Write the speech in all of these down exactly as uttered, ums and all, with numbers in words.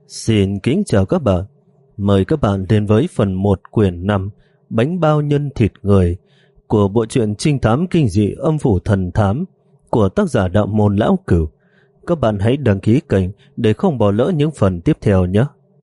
Xin kính chào các bạn. Mời các bạn đến với phần một quyển năm Bánh bao nhân thịt người của bộ truyện trinh thám kinh dị Âm phủ thần thám của tác giả Đạo môn Lão Cửu. Các bạn hãy đăng ký kênh để không bỏ lỡ những phần tiếp theo nhé.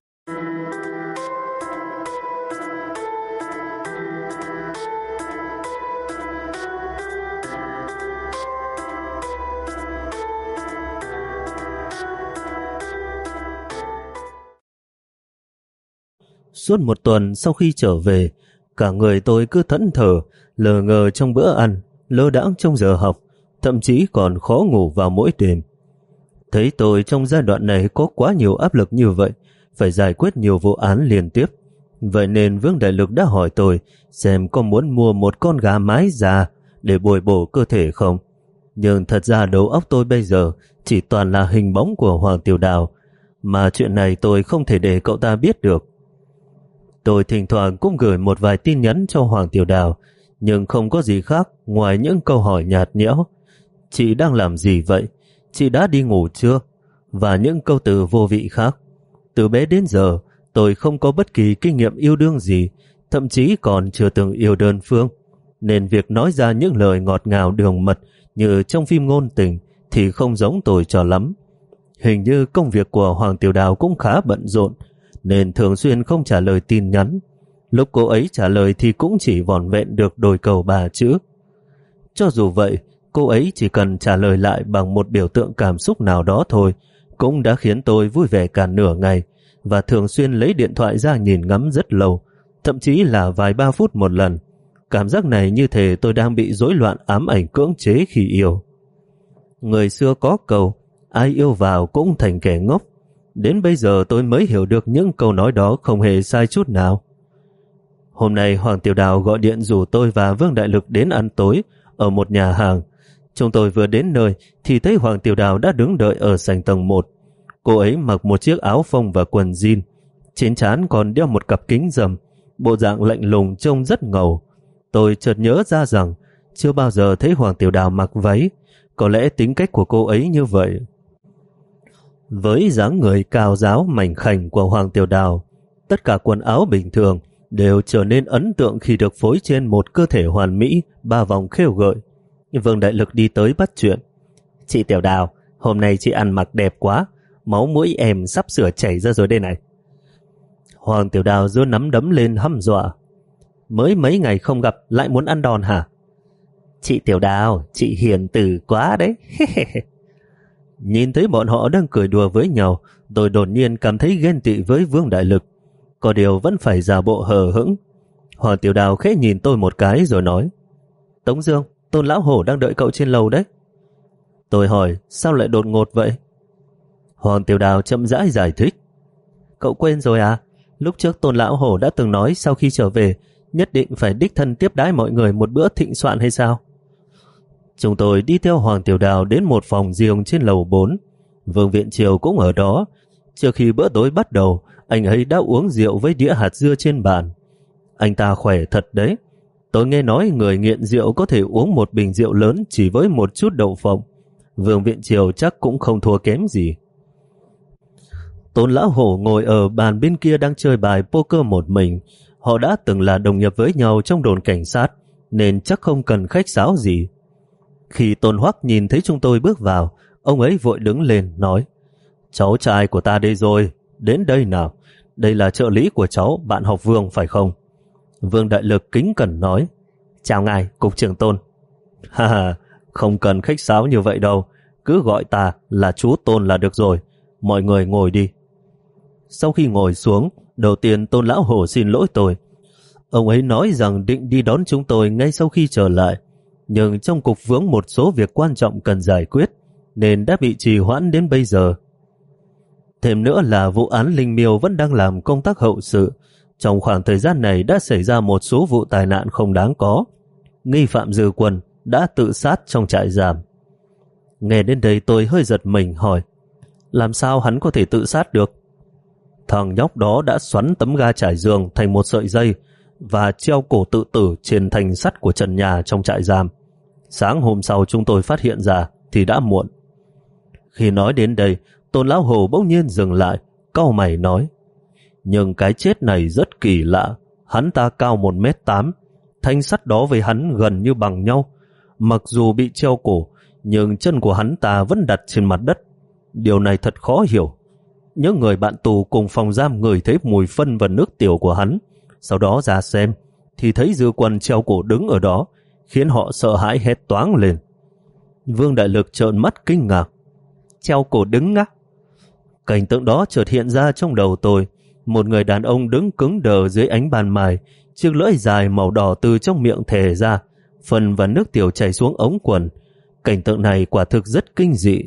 Suốt một tuần sau khi trở về, cả người tôi cứ thẫn thờ, lờ ngờ trong bữa ăn, lơ đãng trong giờ học, thậm chí còn khó ngủ vào mỗi đêm. Thấy tôi trong giai đoạn này có quá nhiều áp lực như vậy, phải giải quyết nhiều vụ án liên tiếp. Vậy nên Vương Đại Lực đã hỏi tôi xem có muốn mua một con gà mái già để bồi bổ cơ thể không. Nhưng thật ra đầu óc tôi bây giờ chỉ toàn là hình bóng của Hoàng Tiểu Đào, mà chuyện này tôi không thể để cậu ta biết được. Tôi thỉnh thoảng cũng gửi một vài tin nhắn cho Hoàng Tiểu Đào, nhưng không có gì khác ngoài những câu hỏi nhạt nhẽo. Chị đang làm gì vậy? Chị đã đi ngủ chưa? Và những câu từ vô vị khác. Từ bé đến giờ, tôi không có bất kỳ kinh nghiệm yêu đương gì, thậm chí còn chưa từng yêu đơn phương, nên việc nói ra những lời ngọt ngào đường mật như trong phim ngôn tình thì không giống tôi cho lắm. Hình như công việc của Hoàng Tiểu Đào cũng khá bận rộn, nên thường xuyên không trả lời tin nhắn. Lúc cô ấy trả lời thì cũng chỉ vỏn vẹn được đôi câu ba chữ. Cho dù vậy, cô ấy chỉ cần trả lời lại bằng một biểu tượng cảm xúc nào đó thôi, cũng đã khiến tôi vui vẻ cả nửa ngày, và thường xuyên lấy điện thoại ra nhìn ngắm rất lâu, thậm chí là vài ba phút một lần. Cảm giác này như thể tôi đang bị rối loạn ám ảnh cưỡng chế khi yêu. Người xưa có câu, ai yêu vào cũng thành kẻ ngốc. Đến bây giờ tôi mới hiểu được những câu nói đó không hề sai chút nào. Hôm nay Hoàng Tiểu Đào gọi điện rủ tôi và Vương Đại Lực đến ăn tối ở một nhà hàng. Chúng tôi vừa đến nơi thì thấy Hoàng Tiểu Đào đã đứng đợi ở sảnh tầng một. Cô ấy mặc một chiếc áo phông và quần jean, trên trán còn đeo một cặp kính râm, bộ dạng lạnh lùng trông rất ngầu. Tôi chợt nhớ ra rằng chưa bao giờ thấy Hoàng Tiểu Đào mặc váy, có lẽ tính cách của cô ấy như vậy. Với dáng người cao ráo mảnh khảnh của Hoàng Tiểu Đào, tất cả quần áo bình thường đều trở nên ấn tượng khi được phối trên một cơ thể hoàn mỹ, ba vòng khêu gợi. Vương Đại Lực đi tới bắt chuyện. Chị Tiểu Đào, hôm nay chị ăn mặc đẹp quá, máu mũi em sắp sửa chảy ra rồi đây này. Hoàng Tiểu Đào giơ nắm đấm lên hăm dọa. Mới mấy ngày không gặp lại muốn ăn đòn hả? Chị Tiểu Đào, chị hiền từ quá đấy. Nhìn thấy bọn họ đang cười đùa với nhau, tôi đột nhiên cảm thấy ghen tị với Vương Đại Lực. Có điều vẫn phải giả bộ hờ hững. Hoàng Tiểu Đào khẽ nhìn tôi một cái rồi nói, Tống Dương, Tôn Lão Hổ đang đợi cậu trên lầu đấy. Tôi hỏi, sao lại đột ngột vậy? Hoàng Tiểu Đào chậm rãi giải thích. Cậu quên rồi à? Lúc trước Tôn Lão Hổ đã từng nói sau khi trở về nhất định phải đích thân tiếp đãi mọi người một bữa thịnh soạn hay sao? Chúng tôi đi theo Hoàng Tiểu Đào đến một phòng riêng trên lầu bốn. Vương Viện Triều cũng ở đó. Trước khi bữa tối bắt đầu, anh ấy đã uống rượu với đĩa hạt dưa trên bàn. Anh ta khỏe thật đấy. Tôi nghe nói người nghiện rượu có thể uống một bình rượu lớn chỉ với một chút đậu phộng. Vương Viện Triều chắc cũng không thua kém gì. Tôn Lão Hổ ngồi ở bàn bên kia đang chơi bài poker một mình. Họ đã từng là đồng nghiệp với nhau trong đồn cảnh sát, nên chắc không cần khách sáo gì. Khi Tôn Hoắc nhìn thấy chúng tôi bước vào, ông ấy vội đứng lên nói, cháu trai của ta đây rồi, đến đây nào. Đây là trợ lý của cháu, bạn học Vương phải không? Vương Đại Lực kính cẩn nói, chào ngài, cục trưởng Tôn. Ha ha, không cần khách sáo như vậy đâu, cứ gọi ta là chú Tôn là được rồi. Mọi người ngồi đi. Sau khi ngồi xuống, đầu tiên Tôn Lão Hổ xin lỗi tôi. Ông ấy nói rằng định đi đón chúng tôi ngay sau khi trở lại, nhưng trong cục vướng một số việc quan trọng cần giải quyết, nên đã bị trì hoãn đến bây giờ. Thêm nữa là vụ án Linh Miêu vẫn đang làm công tác hậu sự. Trong khoảng thời gian này đã xảy ra một số vụ tai nạn không đáng có. Nghi phạm Dư Quân đã tự sát trong trại giam. Nghe đến đây tôi hơi giật mình hỏi, làm sao hắn có thể tự sát được? Thằng nhóc đó đã xoắn tấm ga trải giường thành một sợi dây và treo cổ tự tử trên thành sắt của trần nhà trong trại giam. Sáng hôm sau chúng tôi phát hiện ra thì đã muộn. Khi nói đến đây, Tôn Lão Hổ bỗng nhiên dừng lại, cau mày nói, nhưng cái chết này rất kỳ lạ. Hắn ta cao một mét tám, thanh sắt đó với hắn gần như bằng nhau. Mặc dù bị treo cổ, nhưng chân của hắn ta vẫn đặt trên mặt đất. Điều này thật khó hiểu. Những người bạn tù cùng phòng giam ngửi thấy mùi phân và nước tiểu của hắn, sau đó ra xem, thì thấy Dư Quân treo cổ đứng ở đó, khiến họ sợ hãi hét toáng lên. Vương Đại Lực trợn mắt kinh ngạc. Treo cổ đứng á? Cảnh tượng đó chợt hiện ra trong đầu tôi. Một người đàn ông đứng cứng đờ dưới ánh ban mai, chiếc lưỡi dài màu đỏ từ trong miệng thè ra, phân và nước tiểu chảy xuống ống quần. Cảnh tượng này quả thực rất kinh dị.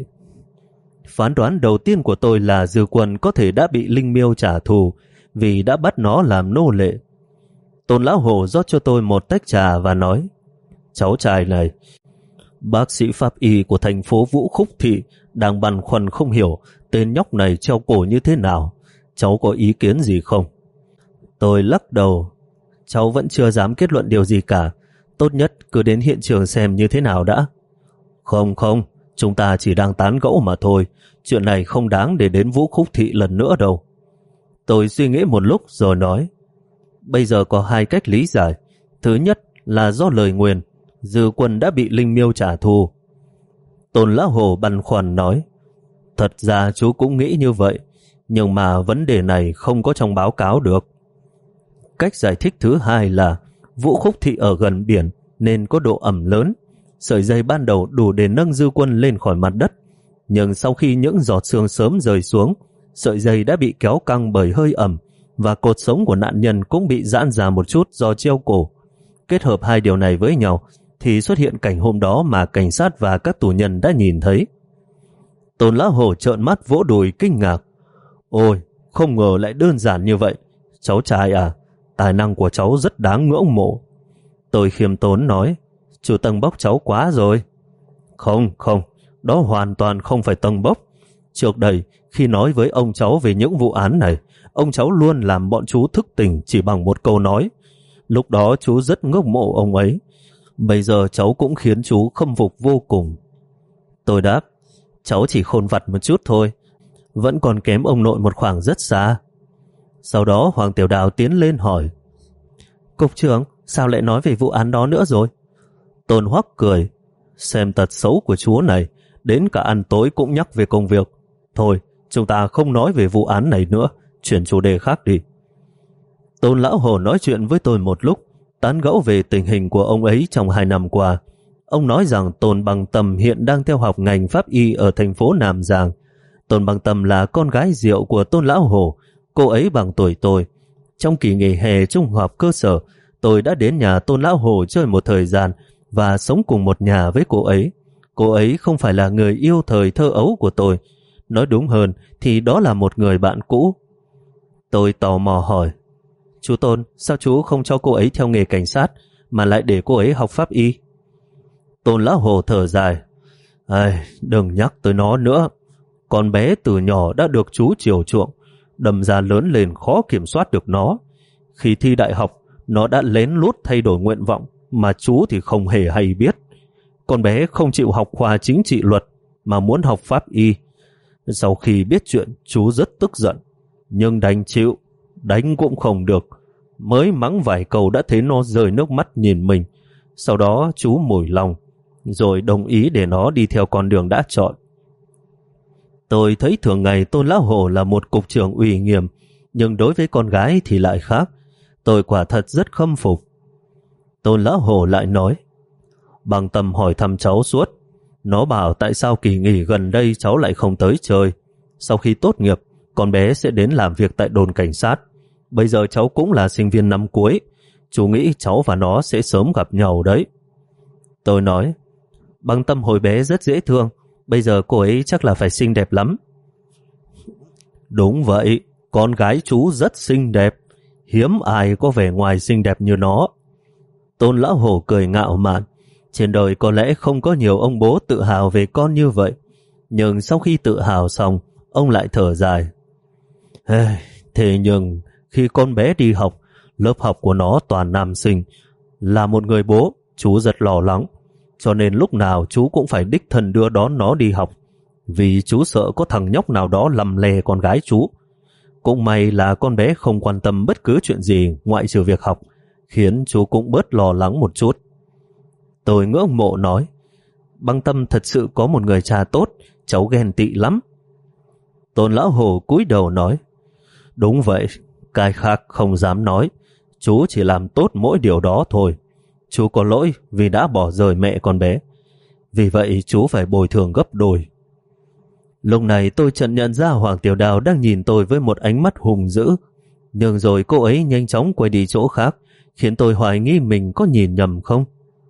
Phán đoán đầu tiên của tôi là Dư Quân có thể đã bị Linh Miêu trả thù vì đã bắt nó làm nô lệ. Tôn lão Hổ rót cho tôi một tách trà và nói, cháu trai này, bác sĩ pháp y của thành phố Vũ Khúc Thị đang băn khoăn không hiểu tên nhóc này treo cổ như thế nào. Cháu có ý kiến gì không? Tôi lắc đầu. Cháu vẫn chưa dám kết luận điều gì cả. Tốt nhất cứ đến hiện trường xem như thế nào đã. Không không, chúng ta chỉ đang tán gẫu mà thôi. Chuyện này không đáng để đến Vũ Khúc Thị lần nữa đâu. Tôi suy nghĩ một lúc rồi nói, bây giờ có hai cách lý giải. Thứ nhất là do lời nguyền, Dư Quân đã bị Linh Miêu trả thù. Tôn Lão Hồ băn khoăn nói, thật ra chú cũng nghĩ như vậy, nhưng mà vấn đề này không có trong báo cáo được. Cách giải thích thứ hai là Vũ Khúc Thị ở gần biển nên có độ ẩm lớn. Sợi dây ban đầu đủ để nâng Dư Quân lên khỏi mặt đất, nhưng sau khi những giọt sương sớm rơi xuống, sợi dây đã bị kéo căng bởi hơi ẩm và cột sống của nạn nhân cũng bị giãn ra một chút do treo cổ. Kết hợp hai điều này với nhau thì xuất hiện cảnh hôm đó mà cảnh sát và các tù nhân đã nhìn thấy. Tôn Lão Hổ trợn mắt vỗ đùi kinh ngạc. Ôi, không ngờ lại đơn giản như vậy. Cháu trai à, tài năng của cháu rất đáng ngưỡng mộ. Tôi khiêm tốn nói, chú tâng bốc cháu quá rồi. Không, không, đó hoàn toàn không phải tâng bốc. Trước đây, khi nói với ông cháu về những vụ án này, ông cháu luôn làm bọn chú thức tỉnh chỉ bằng một câu nói. Lúc đó chú rất ngưỡng mộ ông ấy. Bây giờ cháu cũng khiến chú khâm phục vô cùng. Tôi đáp, cháu chỉ khôn vặt một chút thôi, vẫn còn kém ông nội một khoảng rất xa. Sau đó Hoàng Tiểu Đào tiến lên hỏi, cục trưởng, sao lại nói về vụ án đó nữa rồi? Tôn Hoắc cười, xem tật xấu của chú này, đến cả ăn tối cũng nhắc về công việc. Thôi, chúng ta không nói về vụ án này nữa, chuyển chủ đề khác đi. Tôn Lão Hồ nói chuyện với tôi một lúc, tán gẫu về tình hình của ông ấy trong hai năm qua. Ông nói rằng Tôn Bằng Tâm hiện đang theo học ngành pháp y ở thành phố Nam Giang. Tôn Bằng Tâm là con gái rượu của Tôn Lão Hồ, cô ấy bằng tuổi tôi. Trong kỳ nghỉ hè trung học cơ sở, tôi đã đến nhà Tôn Lão Hồ chơi một thời gian và sống cùng một nhà với cô ấy. Cô ấy không phải là người yêu thời thơ ấu của tôi. Nói đúng hơn thì đó là một người bạn cũ. Tôi tò mò hỏi, chú Tôn, sao chú không cho cô ấy theo nghề cảnh sát mà lại để cô ấy học pháp y? Tôn Lão Hồ thở dài, ai, đừng nhắc tới nó nữa. Con bé từ nhỏ đã được chú chiều chuộng, đâm ra lớn lên khó kiểm soát được nó. Khi thi đại học, nó đã lén lút thay đổi nguyện vọng mà chú thì không hề hay biết. Con bé không chịu học khoa chính trị luật mà muốn học pháp y. Sau khi biết chuyện, chú rất tức giận, nhưng đành chịu, đánh cũng không được. Mới mắng vài câu đã thấy nó rơi nước mắt nhìn mình. Sau đó chú mủi lòng, rồi đồng ý để nó đi theo con đường đã chọn. Tôi thấy thường ngày Tôn Lão Hồ là một cục trưởng uy nghiêm, nhưng đối với con gái thì lại khác. Tôi quả thật rất khâm phục. Tôn Lão Hồ lại nói, Bằng Tâm hỏi thăm cháu suốt. Nó bảo tại sao kỳ nghỉ gần đây cháu lại không tới chơi. Sau khi tốt nghiệp, con bé sẽ đến làm việc tại đồn cảnh sát. Bây giờ cháu cũng là sinh viên năm cuối. Chú nghĩ cháu và nó sẽ sớm gặp nhau đấy. Tôi nói, Bằng Tâm hồi bé rất dễ thương. Bây giờ cô ấy chắc là phải xinh đẹp lắm. Đúng vậy, con gái chú rất xinh đẹp. Hiếm ai có vẻ ngoài xinh đẹp như nó. Tôn Lão Hồ cười ngạo mạn. Trên đời có lẽ không có nhiều ông bố tự hào về con như vậy. Nhưng sau khi tự hào xong, ông lại thở dài. Hey, thế nhưng khi con bé đi học, lớp học của nó toàn nam sinh. Là một người bố, chú rất lo lắng. Cho nên lúc nào chú cũng phải đích thân đưa đón nó đi học. Vì chú sợ có thằng nhóc nào đó lầm lề con gái chú. Cũng may là con bé không quan tâm bất cứ chuyện gì ngoại trừ việc học, khiến chú cũng bớt lo lắng một chút. Tôi ngưỡng mộ nói, Băng Tâm thật sự có một người cha tốt, cháu ghen tị lắm. Tôn Lão Hổ cúi đầu nói, đúng vậy, cái khác không dám nói, chú chỉ làm tốt mỗi điều đó thôi. Chú có lỗi vì đã bỏ rơi mẹ con bé, vì vậy chú phải bồi thường gấp đôi. Lúc này tôi chợt nhận ra Hoàng Tiểu Đào đang nhìn tôi với một ánh mắt hùng dữ, nhưng rồi cô ấy nhanh chóng quay đi chỗ khác, khiến tôi hoài nghi mình có nhìn nhầm không.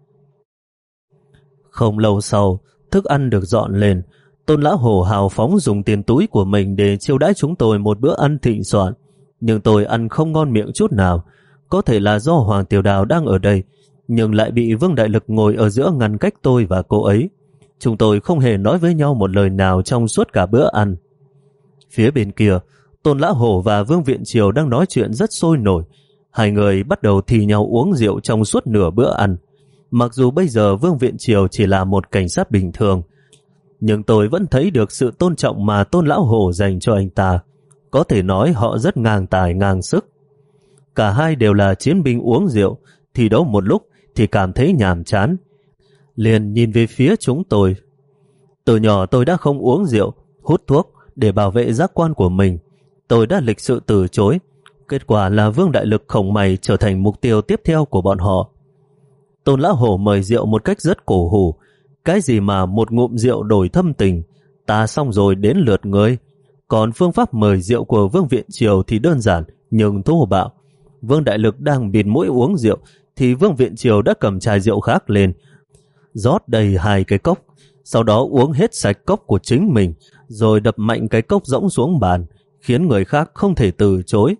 Không lâu sau, thức ăn được dọn lên. Tôn Lão Hổ hào phóng dùng tiền túi của mình để chiêu đãi chúng tôi một bữa ăn thịnh soạn, nhưng tôi ăn không ngon miệng chút nào. Có thể là do Hoàng Tiểu Đào đang ở đây, nhưng lại bị Vương Đại Lực ngồi ở giữa ngăn cách tôi và cô ấy. Chúng tôi không hề nói với nhau một lời nào trong suốt cả bữa ăn. Phía bên kia, Tôn Lão Hổ và Vương Viện Triều đang nói chuyện rất sôi nổi. Hai người bắt đầu thì nhau uống rượu trong suốt nửa bữa ăn. Mặc dù bây giờ Vương Viện Triều chỉ là một cảnh sát bình thường, nhưng tôi vẫn thấy được sự tôn trọng mà Tôn Lão Hổ dành cho anh ta. Có thể nói họ rất ngang tài ngang sức. Cả hai đều là chiến binh uống rượu, thi đấu một lúc thì cảm thấy nhàm chán, liền nhìn về phía chúng tôi. Từ nhỏ tôi đã không uống rượu, hút thuốc để bảo vệ giác quan của mình. Tôi đã lịch sự từ chối. Kết quả là Vương Đại Lực khổng mày trở thành mục tiêu tiếp theo của bọn họ. Tôn Lão Hổ mời rượu một cách rất cổ hủ. Cái gì mà một ngụm rượu đổi thâm tình, ta xong rồi đến lượt ngươi. Còn phương pháp mời rượu của Vương Viện Triều thì đơn giản nhưng thô bạo. Vương Đại Lực đang bịt mũi uống rượu thì Vương Viện Triều đã cầm chai rượu khác lên, rót đầy hai cái cốc, sau đó uống hết sạch cốc của chính mình, rồi đập mạnh cái cốc rỗng xuống bàn, khiến người khác không thể từ chối.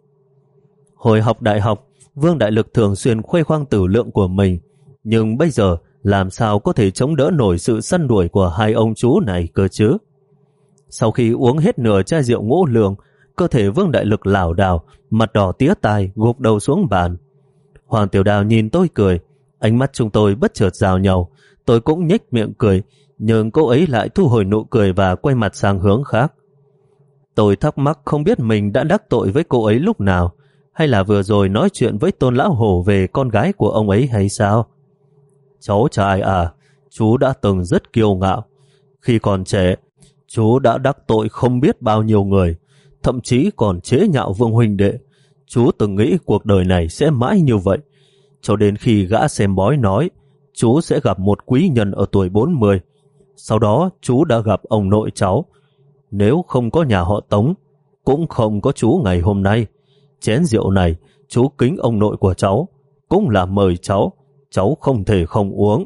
Hồi học đại học, Vương Đại Lực thường xuyên khoe khoang tử lượng của mình, nhưng bây giờ làm sao có thể chống đỡ nổi sự săn đuổi của hai ông chú này cơ chứ? Sau khi uống hết nửa chai rượu ngũ lương, cơ thể Vương Đại Lực lảo đảo, mặt đỏ tía tai, gục đầu xuống bàn. Hoàng Tiểu Đào nhìn tôi cười, ánh mắt chúng tôi bất chợt giao nhau. Tôi cũng nhếch miệng cười, nhưng cô ấy lại thu hồi nụ cười và quay mặt sang hướng khác. Tôi thắc mắc không biết mình đã đắc tội với cô ấy lúc nào, hay là vừa rồi nói chuyện với Tôn Lão Hổ về con gái của ông ấy hay sao? Cháu trai à, chú đã từng rất kiêu ngạo. Khi còn trẻ, chú đã đắc tội không biết bao nhiêu người, thậm chí còn chế nhạo Vương huynh đệ. Chú từng nghĩ cuộc đời này sẽ mãi như vậy, cho đến khi gã xem bói nói chú sẽ gặp một quý nhân ở tuổi bốn mươi. Sau đó chú đã gặp ông nội cháu. Nếu không có nhà họ Tống, cũng không có chú ngày hôm nay. Chén rượu này chú kính ông nội của cháu, cũng là mời cháu, cháu không thể không uống.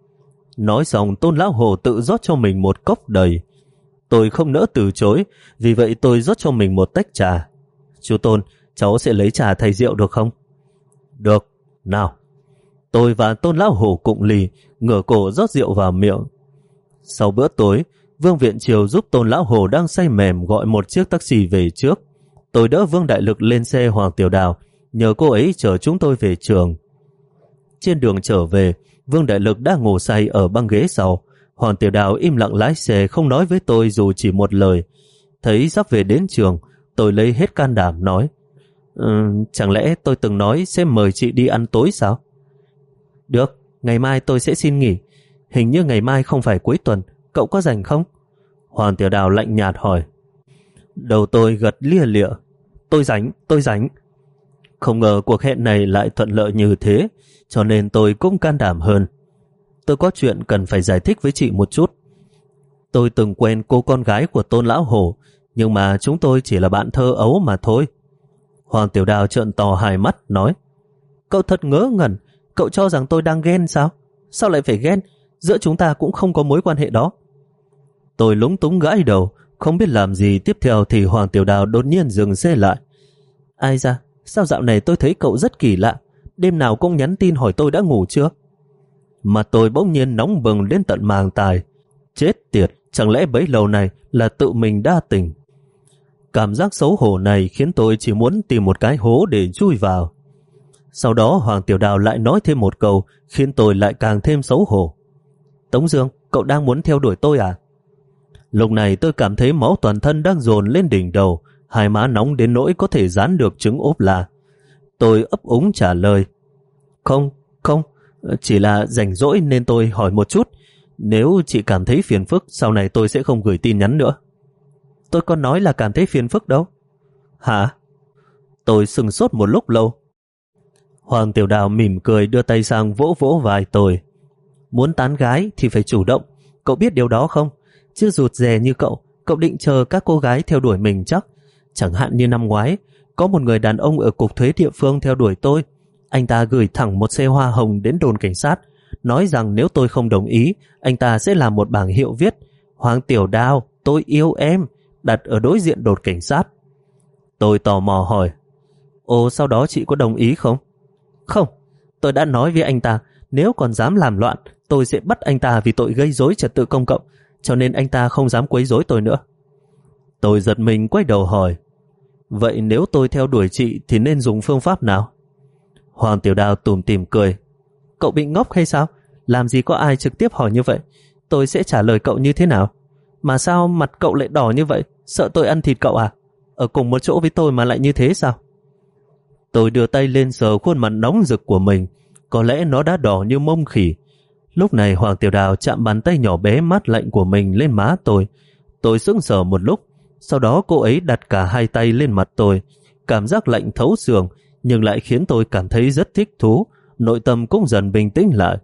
Nói xong, Tôn Lão Hổ tự rót cho mình một cốc đầy. Tôi không nỡ từ chối, vì vậy tôi rót cho mình một tách trà. Chú Tôn, cháu sẽ lấy trà thay rượu được không? Được, nào. Tôi và Tôn Lão Hổ cụng ly, ngửa cổ rót rượu vào miệng. Sau bữa tối, Vương Viện Triều giúp Tôn Lão Hổ đang say mềm gọi một chiếc taxi về trước. Tôi đỡ Vương Đại Lực lên xe Hoàng Tiểu Đào, nhờ cô ấy chở chúng tôi về trường. Trên đường trở về, Vương Đại Lực đã ngủ say ở băng ghế sau. Hoàng Tiểu Đào im lặng lái xe, không nói với tôi dù chỉ một lời. Thấy sắp về đến trường, tôi lấy hết can đảm nói, ừ, chẳng lẽ tôi từng nói sẽ mời chị đi ăn tối sao? Được, ngày mai tôi sẽ xin nghỉ. Hình như ngày mai không phải cuối tuần, cậu có rảnh không? Hoàng Tiểu Đào lạnh nhạt hỏi. Đầu tôi gật lia lịa. Tôi rảnh, tôi rảnh. Không ngờ cuộc hẹn này lại thuận lợi như thế, cho nên tôi cũng can đảm hơn. Tôi có chuyện cần phải giải thích với chị một chút. Tôi từng quen cô con gái của Tôn Lão Hổ, nhưng mà chúng tôi chỉ là bạn thơ ấu mà thôi. Hoàng Tiểu Đào trợn to hai mắt nói, cậu thật ngớ ngẩn, cậu cho rằng tôi đang ghen sao? Sao lại phải ghen? Giữa chúng ta cũng không có mối quan hệ đó. Tôi lúng túng gãi đầu, không biết làm gì tiếp theo thì Hoàng Tiểu Đào đột nhiên dừng xe lại. Ai da, sao dạo này tôi thấy cậu rất kỳ lạ, đêm nào cũng nhắn tin hỏi tôi đã ngủ chưa? Mà tôi bỗng nhiên nóng bừng đến tận màng tài. Chết tiệt, chẳng lẽ bấy lâu này là tự mình đa tình? Cảm giác xấu hổ này khiến tôi chỉ muốn tìm một cái hố để chui vào. Sau đó Hoàng Tiểu Đào lại nói thêm một câu khiến tôi lại càng thêm xấu hổ. Tống Dương, cậu đang muốn theo đuổi tôi à? Lúc này tôi cảm thấy máu toàn thân đang dồn lên đỉnh đầu, hai má nóng đến nỗi có thể dán được trứng ốp la. Tôi ấp úng trả lời, không, không, chỉ là rảnh rỗi nên tôi hỏi một chút. Nếu chị cảm thấy phiền phức, sau này tôi sẽ không gửi tin nhắn nữa. Tôi có nói là cảm thấy phiền phức đâu. Hả? Tôi sừng sốt một lúc lâu. Hoàng Tiểu Đào mỉm cười đưa tay sang vỗ vỗ vai tôi. Muốn tán gái thì phải chủ động, cậu biết điều đó không? Chứ rụt rè như cậu, cậu định chờ các cô gái theo đuổi mình chắc. Chẳng hạn như năm ngoái, có một người đàn ông ở cục thuế địa phương theo đuổi tôi. Anh ta gửi thẳng một xe hoa hồng đến đồn cảnh sát, nói rằng nếu tôi không đồng ý, anh ta sẽ làm một bảng hiệu viết Hoàng Tiểu Đào, tôi yêu em, đặt ở đối diện đồn cảnh sát. Tôi tò mò hỏi, ồ, sau đó chị có đồng ý không? Không, tôi đã nói với anh ta, nếu còn dám làm loạn, tôi sẽ bắt anh ta vì tội gây rối trật tự công cộng, cho nên anh ta không dám quấy rối tôi nữa. Tôi giật mình quay đầu hỏi, vậy nếu tôi theo đuổi chị thì nên dùng phương pháp nào? Hoàng Tiểu Đào tủm tỉm cười, cậu bị ngốc hay sao? Làm gì có ai trực tiếp hỏi như vậy? Tôi sẽ trả lời cậu như thế nào? Mà sao mặt cậu lại đỏ như vậy? Sợ tôi ăn thịt cậu à? Ở cùng một chỗ với tôi mà lại như thế sao? Tôi đưa tay lên sờ khuôn mặt nóng rực của mình, có lẽ nó đã đỏ như mông khỉ. Lúc này Hoàng Tiểu Đào chạm bàn tay nhỏ bé mát lạnh của mình lên má tôi. Tôi sững sờ một lúc, sau đó cô ấy đặt cả hai tay lên mặt tôi. Cảm giác lạnh thấu xương nhưng lại khiến tôi cảm thấy rất thích thú, nội tâm cũng dần bình tĩnh lại.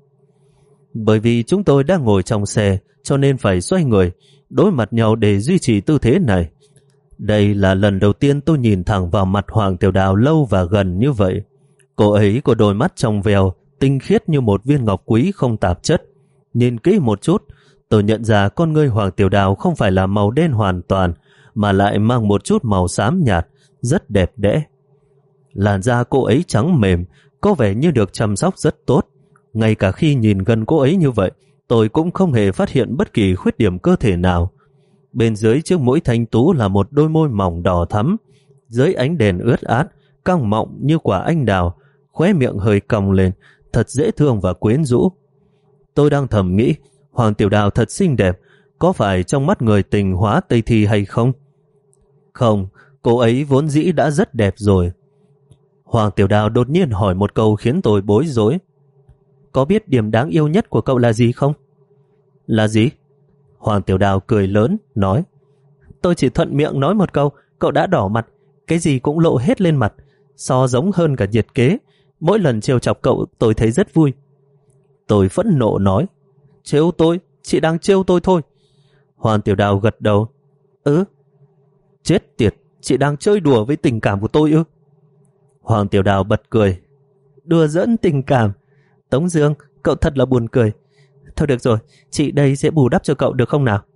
Bởi vì chúng tôi đang ngồi trong xe cho nên phải xoay người, đối mặt nhau để duy trì tư thế này. Đây là lần đầu tiên tôi nhìn thẳng vào mặt Hoàng Tiểu Đào lâu và gần như vậy. Cô ấy có đôi mắt trong veo, tinh khiết như một viên ngọc quý không tạp chất. Nhìn kỹ một chút, tôi nhận ra con ngươi Hoàng Tiểu Đào không phải là màu đen hoàn toàn, mà lại mang một chút màu xám nhạt, rất đẹp đẽ. Làn da cô ấy trắng mềm, có vẻ như được chăm sóc rất tốt. Ngay cả khi nhìn gần cô ấy như vậy, tôi cũng không hề phát hiện bất kỳ khuyết điểm cơ thể nào. Bên dưới chiếc mũi thanh tú là một đôi môi mỏng đỏ thắm, dưới ánh đèn ướt át, căng mọng như quả anh đào, khóe miệng hơi cong lên, thật dễ thương và quyến rũ. Tôi đang thầm nghĩ, Hoàng Tiểu Đào thật xinh đẹp, có phải trong mắt người tình hóa Tây Thi hay không? Không, cô ấy vốn dĩ đã rất đẹp rồi. Hoàng Tiểu Đào đột nhiên hỏi một câu khiến tôi bối rối. Có biết điểm đáng yêu nhất của cậu là gì không? Là gì? Hoàng Tiểu Đào cười lớn, nói. Tôi chỉ thuận miệng nói một câu, cậu đã đỏ mặt, cái gì cũng lộ hết lên mặt, so giống hơn cả nhiệt kế. Mỗi lần trêu chọc cậu tôi thấy rất vui. Tôi phẫn nộ nói. Trêu tôi? Chị đang trêu tôi thôi. Hoàng Tiểu Đào gật đầu. Ừ. Chết tiệt, chị đang chơi đùa với tình cảm của tôi ư? Hoàng Tiểu Đào bật cười. Đùa dẫn tình cảm? Tống Dương, cậu thật là buồn cười. Thôi được rồi, chị đây sẽ bù đắp cho cậu được không nào?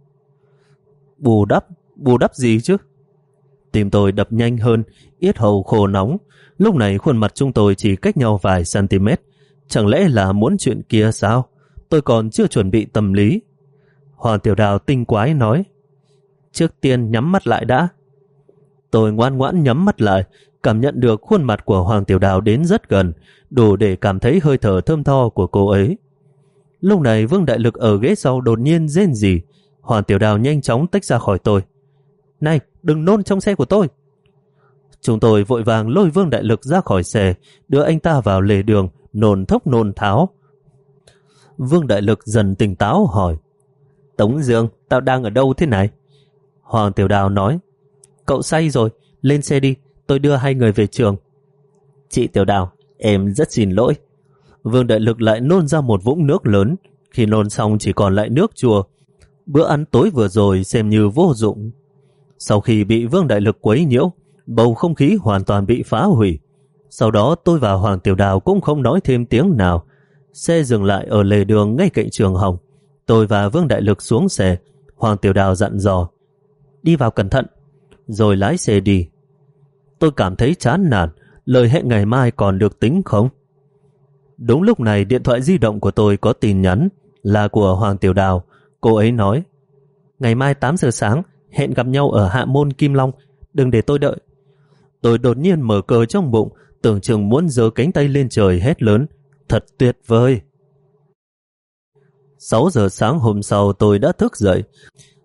Bù đắp? Bù đắp gì chứ? Tim tôi đập nhanh hơn, yết hầu khô nóng. Lúc này khuôn mặt chúng tôi chỉ cách nhau vài cm. Chẳng lẽ là muốn chuyện kia sao? Tôi còn chưa chuẩn bị tâm lý. Hoàng Tiểu Đào tinh quái nói. Trước tiên nhắm mắt lại đã. Tôi ngoan ngoãn nhắm mắt lại, cảm nhận được khuôn mặt của Hoàng Tiểu Đào đến rất gần, đủ để cảm thấy hơi thở thơm tho của cô ấy. Lúc này Vương Đại Lực ở ghế sau đột nhiên rên rỉ. Hoàng Tiểu Đào nhanh chóng tách ra khỏi tôi. Này, đừng nôn trong xe của tôi. Chúng tôi vội vàng lôi Vương Đại Lực ra khỏi xe, đưa anh ta vào lề đường, nôn thốc nôn tháo. Vương Đại Lực dần tỉnh táo hỏi. Tống Dương, tao đang ở đâu thế này? Hoàng Tiểu Đào nói. Cậu say rồi, lên xe đi, tôi đưa hai người về trường. Chị Tiểu Đào, em rất xin lỗi. Vương Đại Lực lại nôn ra một vũng nước lớn. Khi nôn xong chỉ còn lại nước chua. Bữa ăn tối vừa rồi xem như vô dụng. Sau khi bị Vương Đại Lực quấy nhiễu, bầu không khí hoàn toàn bị phá hủy. Sau đó tôi và Hoàng Tiểu Đào cũng không nói thêm tiếng nào. Xe dừng lại ở lề đường ngay cạnh trường Hồng. Tôi và Vương Đại Lực xuống xe. Hoàng Tiểu Đào dặn dò. Đi vào cẩn thận. Rồi lái xe đi. Tôi cảm thấy chán nản. Lời hẹn ngày mai còn được tính không? Đúng lúc này điện thoại di động của tôi có tin nhắn, là của Hoàng Tiểu Đào. Cô ấy nói. Ngày mai tám giờ sáng hẹn gặp nhau ở Hạ Môn Kim Long. Đừng để tôi đợi. Tôi đột nhiên mở cờ trong bụng, tưởng chừng muốn giơ cánh tay lên trời hét lớn. Thật tuyệt vời. sáu giờ sáng hôm sau tôi đã thức dậy.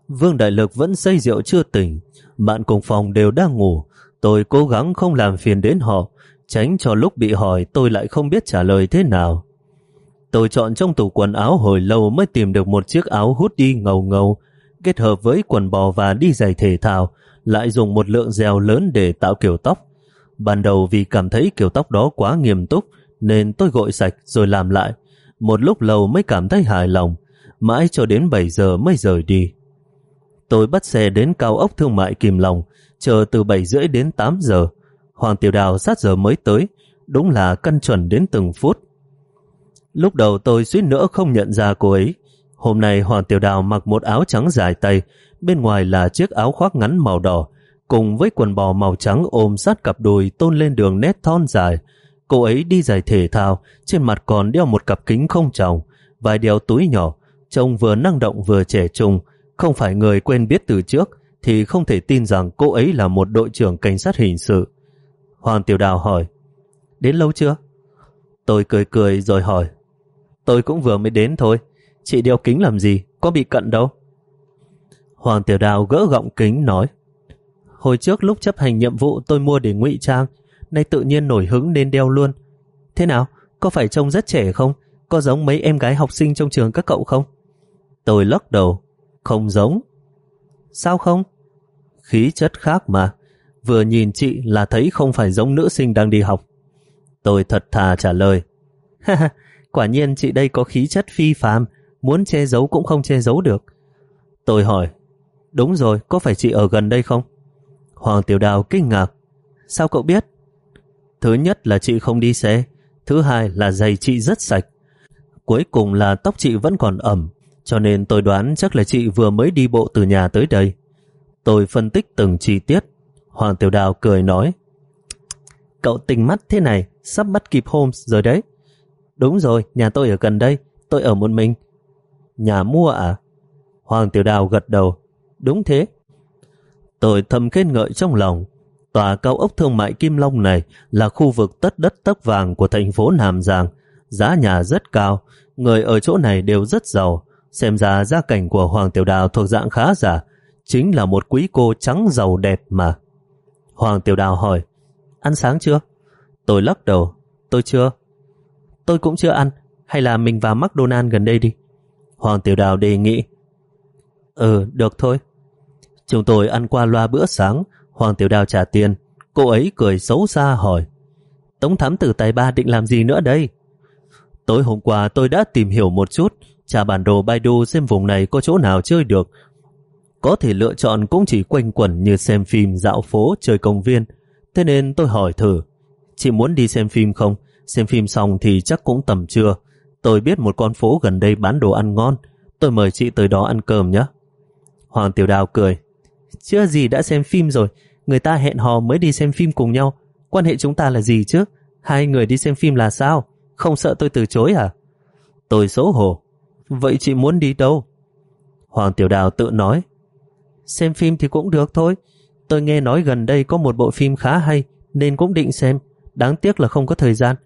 Vương Đại Lực vẫn say rượu chưa tỉnh, bạn cùng phòng đều đang ngủ. Tôi cố gắng không làm phiền đến họ, tránh cho lúc bị hỏi tôi lại không biết trả lời thế nào. Tôi chọn trong tủ quần áo hồi lâu mới tìm được một chiếc áo hoodie ngầu ngầu, kết hợp với quần bò và đi giày thể thao, lại dùng một lượng gel lớn để tạo kiểu tóc. Ban đầu vì cảm thấy kiểu tóc đó quá nghiêm túc nên tôi gội sạch rồi làm lại. Một lúc lâu mới cảm thấy hài lòng, mãi cho đến bảy giờ mới rời đi. Tôi bắt xe đến cao ốc thương mại Kim Long, chờ từ bảy rưỡi đến tám giờ. Hoàng Tiểu Đào sát giờ mới tới, đúng là căn chuẩn đến từng phút. Lúc đầu tôi suýt nữa không nhận ra cô ấy. Hôm nay Hoàng Tiểu Đào mặc một áo trắng dài tay, bên ngoài là chiếc áo khoác ngắn màu đỏ, cùng với quần bò màu trắng ôm sát cặp đùi tôn lên đường nét thon dài. Cô ấy đi giày thể thao, trên mặt còn đeo một cặp kính không tròng, vài đeo túi nhỏ, trông vừa năng động vừa trẻ trung. Không phải người quen biết từ trước thì không thể tin rằng cô ấy là một đội trưởng cảnh sát hình sự. Hoàng Tiểu Đào hỏi, đến lâu chưa? Tôi cười cười rồi hỏi, tôi cũng vừa mới đến thôi. Chị đeo kính làm gì, có bị cận đâu. Hoàng Tiểu Đào gỡ gọng kính nói, hồi trước lúc chấp hành nhiệm vụ tôi mua để ngụy trang, nay tự nhiên nổi hứng nên đeo luôn. Thế nào, có phải trông rất trẻ không? Có giống mấy em gái học sinh trong trường các cậu không? Tôi lắc đầu, không giống. Sao không? Khí chất khác mà, vừa nhìn chị là thấy không phải giống nữ sinh đang đi học. Tôi thật thà trả lời, ha, quả nhiên chị đây có khí chất phi phàm, muốn che giấu cũng không che giấu được. Tôi hỏi, đúng rồi, có phải chị ở gần đây không? Hoàng Tiểu Đào kinh ngạc, sao cậu biết? Thứ nhất là chị không đi xe, thứ hai là giày chị rất sạch, cuối cùng là tóc chị vẫn còn ẩm, cho nên tôi đoán chắc là chị vừa mới đi bộ từ nhà tới đây. Tôi phân tích từng chi tiết. Hoàng Tiểu Đào cười nói, cậu tinh mắt thế này, sắp bắt kịp Holmes rồi đấy. Đúng rồi, nhà tôi ở gần đây, tôi ở một mình. Nhà mua à? Hoàng Tiểu Đào gật đầu, đúng thế. Tôi thầm khen ngợi trong lòng. Tòa cao ốc thương mại Kim Long này là khu vực tất đất tấc vàng của thành phố Nam Giang. Giá nhà rất cao, người ở chỗ này đều rất giàu. Xem ra gia cảnh của Hoàng Tiểu Đào thuộc dạng khá giả, chính là một quý cô trắng giàu đẹp mà. Hoàng Tiểu Đào hỏi, ăn sáng chưa? Tôi lắc đầu, tôi chưa. Tôi cũng chưa ăn, hay là mình vào McDonald's gần đây đi. Hoàng Tiểu Đào đề nghị. Ừ, được thôi. Chúng tôi ăn qua loa bữa sáng, Hoàng Tiểu Đào trả tiền. Cô ấy cười xấu xa hỏi, Tống thám tử tài ba định làm gì nữa đây? Tối hôm qua tôi đã tìm hiểu một chút, tra bản đồ Baidu xem vùng này có chỗ nào chơi được. Có thể lựa chọn cũng chỉ quanh quẩn như xem phim, dạo phố, chơi công viên. Thế nên tôi hỏi thử, chị muốn đi xem phim không? Xem phim xong thì chắc cũng tầm trưa. Tôi biết một con phố gần đây bán đồ ăn ngon, tôi mời chị tới đó ăn cơm nhé. Hoàng Tiểu Đào cười, chưa gì đã xem phim rồi, người ta hẹn hò mới đi xem phim cùng nhau. Quan hệ chúng ta là gì chứ? Hai người đi xem phim là sao? Không sợ tôi từ chối à? Tôi xấu hổ, vậy chị muốn đi đâu? Hoàng Tiểu Đào tự nói, xem phim thì cũng được thôi. Tôi nghe nói gần đây có một bộ phim khá hay nên cũng định xem, đáng tiếc là không có thời gian.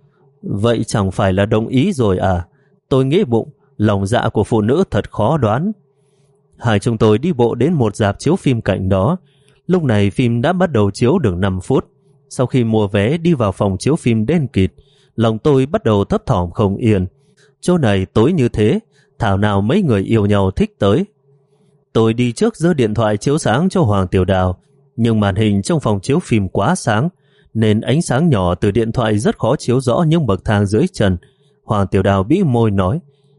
Vậy chẳng phải là đồng ý rồi à? Tôi nghĩ bụng, lòng dạ của phụ nữ thật khó đoán. Hai chúng tôi đi bộ đến một rạp chiếu phim cạnh đó. Lúc này phim đã bắt đầu chiếu được năm phút. Sau khi mua vé đi vào phòng chiếu phim đen kịt, lòng tôi bắt đầu thấp thỏm không yên. Chỗ này tối như thế, thảo nào mấy người yêu nhau thích tới. Tôi đi trước giơ điện thoại chiếu sáng cho Hoàng Tiểu Đào, nhưng màn hình trong phòng chiếu phim quá sáng, nên ánh sáng nhỏ từ điện thoại rất khó chiếu rõ những bậc thang dưới chân. Hoàng Tiểu Đào bĩu môi nói,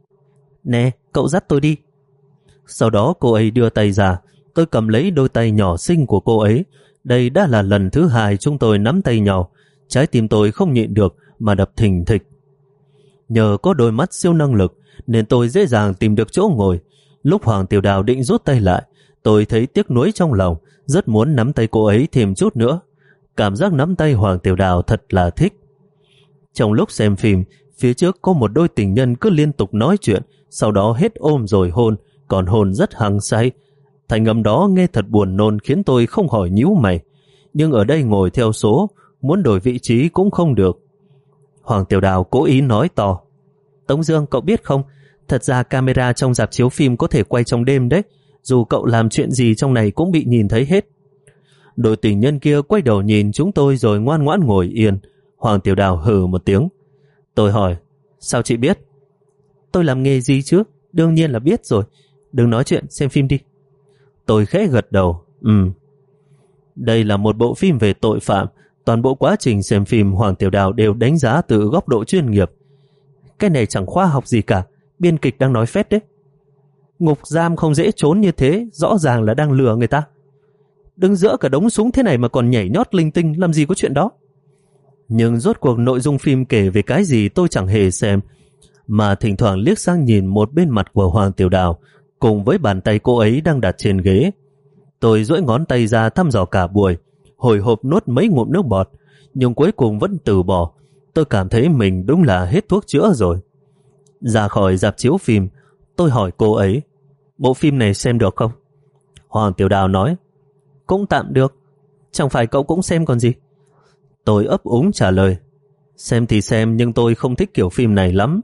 nè, cậu dắt tôi đi. Sau đó cô ấy đưa tay ra, tôi cầm lấy đôi tay nhỏ xinh của cô ấy. Đây đã là lần thứ hai chúng tôi nắm tay nhau. Trái tim tôi không nhịn được mà đập thình thịch. Nhờ có đôi mắt siêu năng lực nên tôi dễ dàng tìm được chỗ ngồi. Lúc Hoàng Tiểu Đào định rút tay lại, tôi thấy tiếc nuối trong lòng, rất muốn nắm tay cô ấy thêm chút nữa. Cảm giác nắm tay Hoàng Tiểu Đào thật là thích. Trong lúc xem phim, phía trước có một đôi tình nhân cứ liên tục nói chuyện, sau đó hết ôm rồi hôn, còn hôn rất hăng say. Thành âm đó nghe thật buồn nôn khiến tôi không khỏi nhíu mày. Nhưng ở đây ngồi theo số, muốn đổi vị trí cũng không được. Hoàng Tiểu Đào cố ý nói to, Tống Dương, cậu biết không, thật ra camera trong rạp chiếu phim có thể quay trong đêm đấy. dù cậu làm chuyện gì trong này cũng bị nhìn thấy hết. Đôi tình nhân kia quay đầu nhìn chúng tôi rồi ngoan ngoãn ngồi yên. Hoàng Tiểu Đào hừ một tiếng. Tôi hỏi, sao chị biết? Tôi làm nghề gì chứ? Đương nhiên là biết rồi. Đừng nói chuyện, xem phim đi. Tôi khẽ gật đầu. Ừ. Đây là một bộ phim về tội phạm. Toàn bộ quá trình xem phim Hoàng Tiểu Đào đều đánh giá từ góc độ chuyên nghiệp. Cái này chẳng khoa học gì cả. Biên kịch đang nói phét đấy. Ngục giam không dễ trốn như thế, rõ ràng là đang lừa người ta. Đứng giữa cả đống súng thế này mà còn nhảy nhót linh tinh, làm gì có chuyện đó. Nhưng rốt cuộc nội dung phim kể về cái gì tôi chẳng hề xem, mà thỉnh thoảng liếc sang nhìn một bên mặt của Hoàng Tiểu Đào cùng với bàn tay cô ấy đang đặt trên ghế. Tôi duỗi ngón tay ra thăm dò cả buổi, hồi hộp nuốt mấy ngụm nước bọt, nhưng cuối cùng vẫn từ bỏ. Tôi cảm thấy mình đúng là hết thuốc chữa rồi. Ra khỏi rạp chiếu phim, tôi hỏi cô ấy, bộ phim này xem được không? Hoàng Tiểu Đào nói, cũng tạm được. Chẳng phải cậu cũng xem còn gì? Tôi ấp úng trả lời, xem thì xem nhưng tôi không thích kiểu phim này lắm.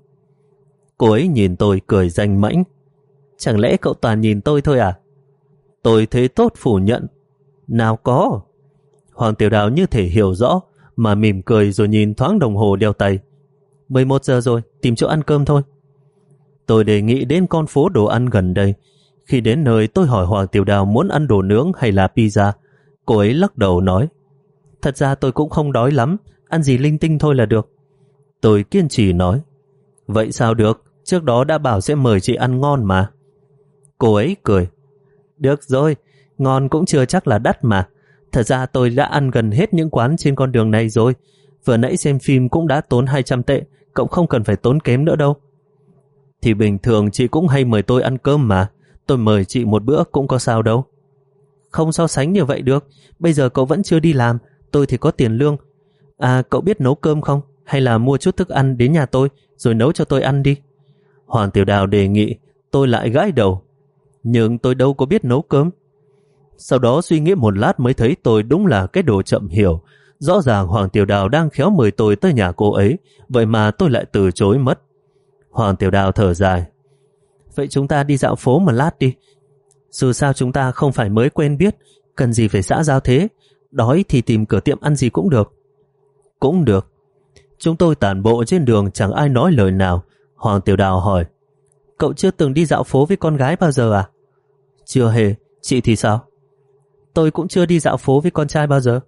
Cô ấy nhìn tôi cười danh mãnh, chẳng lẽ cậu toàn nhìn tôi thôi à? Tôi thế tốt phủ nhận, nào có. Hoàng Tiểu Đào như thể hiểu rõ mà mỉm cười rồi nhìn thoáng đồng hồ đeo tay. mười một giờ rồi, tìm chỗ ăn cơm thôi. Tôi đề nghị đến con phố đồ ăn gần đây. Khi đến nơi tôi hỏi Hoàng Tiểu Đào muốn ăn đồ nướng hay là pizza. Cô ấy lắc đầu nói, thật ra tôi cũng không đói lắm, ăn gì linh tinh thôi là được. Tôi kiên trì nói, vậy sao được, trước đó đã bảo sẽ mời chị ăn ngon mà. Cô ấy cười, được rồi, ngon cũng chưa chắc là đắt mà. Thật ra tôi đã ăn gần hết những quán trên con đường này rồi. Vừa nãy xem phim cũng đã tốn hai trăm tệ, cậu không cần phải tốn kém nữa đâu. Thì bình thường chị cũng hay mời tôi ăn cơm mà, tôi mời chị một bữa cũng có sao đâu. Không so sánh như vậy được, bây giờ cậu vẫn chưa đi làm, tôi thì có tiền lương. À, cậu biết nấu cơm không? Hay là mua chút thức ăn đến nhà tôi rồi nấu cho tôi ăn đi. Hoàng Tiểu Đào đề nghị, tôi lại gãi đầu. Nhưng tôi đâu có biết nấu cơm. Sau đó suy nghĩ một lát mới thấy tôi đúng là cái đồ chậm hiểu. Rõ ràng Hoàng Tiểu Đào đang khéo mời tôi tới nhà cô ấy, vậy mà tôi lại từ chối mất. Hoàng Tiểu Đào thở dài, vậy chúng ta đi dạo phố một lát đi. Dù sao chúng ta không phải mới quen biết, cần gì phải xã giao thế. Đói thì tìm cửa tiệm ăn gì cũng được. Cũng được. Chúng tôi tản bộ trên đường chẳng ai nói lời nào. Hoàng Tiểu Đào hỏi, cậu chưa từng đi dạo phố với con gái bao giờ à? Chưa hề. Chị thì sao? Tôi cũng chưa đi dạo phố với con trai bao giờ.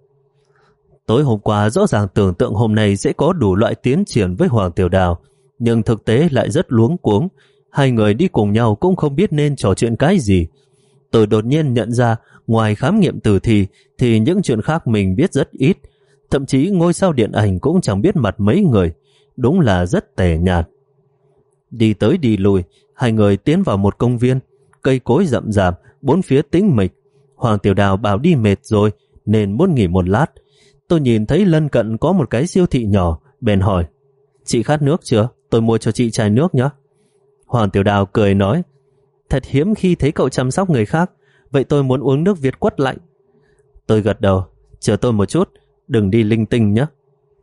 Tối hôm qua rõ ràng tưởng tượng hôm nay sẽ có đủ loại tiến triển với Hoàng Tiểu Đào, nhưng thực tế lại rất luống cuống. Hai người đi cùng nhau cũng không biết nên trò chuyện cái gì. Tôi đột nhiên nhận ra ngoài khám nghiệm tử thi thì những chuyện khác mình biết rất ít. Thậm chí ngôi sao điện ảnh cũng chẳng biết mặt mấy người. Đúng là rất tẻ nhạt. Đi tới đi lùi, hai người tiến vào một công viên. Cây cối rậm rạp, bốn phía tĩnh mịch. Hoàng Tiểu Đào bảo đi mệt rồi nên muốn nghỉ một lát. Tôi nhìn thấy lân cận có một cái siêu thị nhỏ, bèn hỏi, chị khát nước chưa? Tôi mua cho chị chai nước nhé. Hoàng Tiểu Đào cười nói, thật hiếm khi thấy cậu chăm sóc người khác, vậy tôi muốn uống nước Việt quất lạnh. Tôi gật đầu, chờ tôi một chút, đừng đi linh tinh nhé.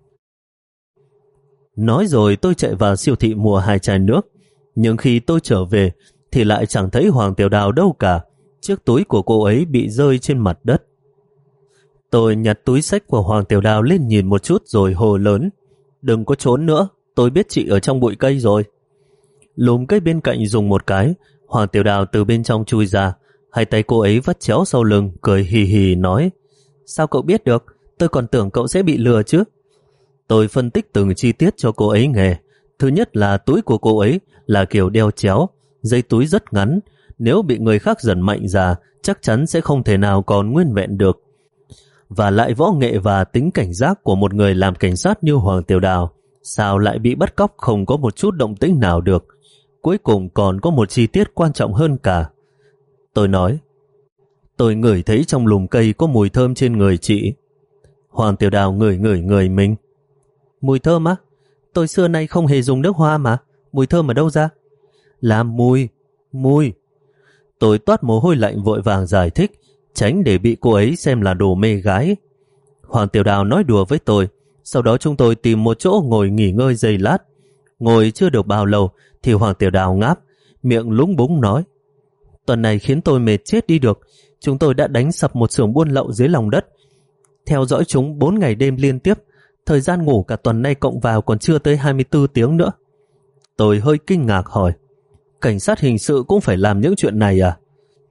Nói rồi tôi chạy vào siêu thị mua hai chai nước, nhưng khi tôi trở về thì lại chẳng thấy Hoàng Tiểu Đào đâu cả. Chiếc túi của cô ấy bị rơi trên mặt đất. Tôi nhặt túi xách của Hoàng Tiểu Đào lên nhìn một chút rồi hô lớn, đừng có trốn nữa, tôi biết chị ở trong bụi cây rồi. Lùm cây bên cạnh dùng một cái, Hoàng Tiểu Đào từ bên trong chui ra, hai tay cô ấy vắt chéo sau lưng, cười hì hì nói, sao cậu biết được, tôi còn tưởng cậu sẽ bị lừa chứ. Tôi phân tích từng chi tiết cho cô ấy nghe. Thứ nhất là túi của cô ấy là kiểu đeo chéo, dây túi rất ngắn, nếu bị người khác giật mạnh ra chắc chắn sẽ không thể nào còn nguyên vẹn được. Và lại võ nghệ và tính cảnh giác của một người làm cảnh sát như Hoàng Tiểu Đào sao lại bị bắt cóc không có một chút động tĩnh nào được. Cuối cùng còn có một chi tiết quan trọng hơn cả. Tôi nói, tôi ngửi thấy trong lùm cây có mùi thơm trên người chị. Hoàng Tiểu Đào ngửi ngửi người mình. Mùi thơm á? Tôi xưa nay không hề dùng nước hoa mà. Mùi thơm ở đâu ra? Là mùi, mùi. Tôi toát mồ hôi lạnh vội vàng giải thích, tránh để bị cô ấy xem là đồ mê gái. Hoàng Tiểu Đào nói đùa với tôi. Sau đó chúng tôi tìm một chỗ ngồi nghỉ ngơi giây lát. Ngồi chưa được bao lâu thì Hoàng Tiểu Đào ngáp, miệng lúng búng nói, Tuần này khiến tôi mệt chết đi được. Chúng tôi đã đánh sập một xưởng buôn lậu dưới lòng đất. Theo dõi chúng bốn ngày đêm liên tiếp. Thời gian ngủ cả tuần nay cộng vào còn chưa tới hai mươi tư tiếng nữa. Tôi hơi kinh ngạc hỏi, cảnh sát hình sự cũng phải làm những chuyện này à?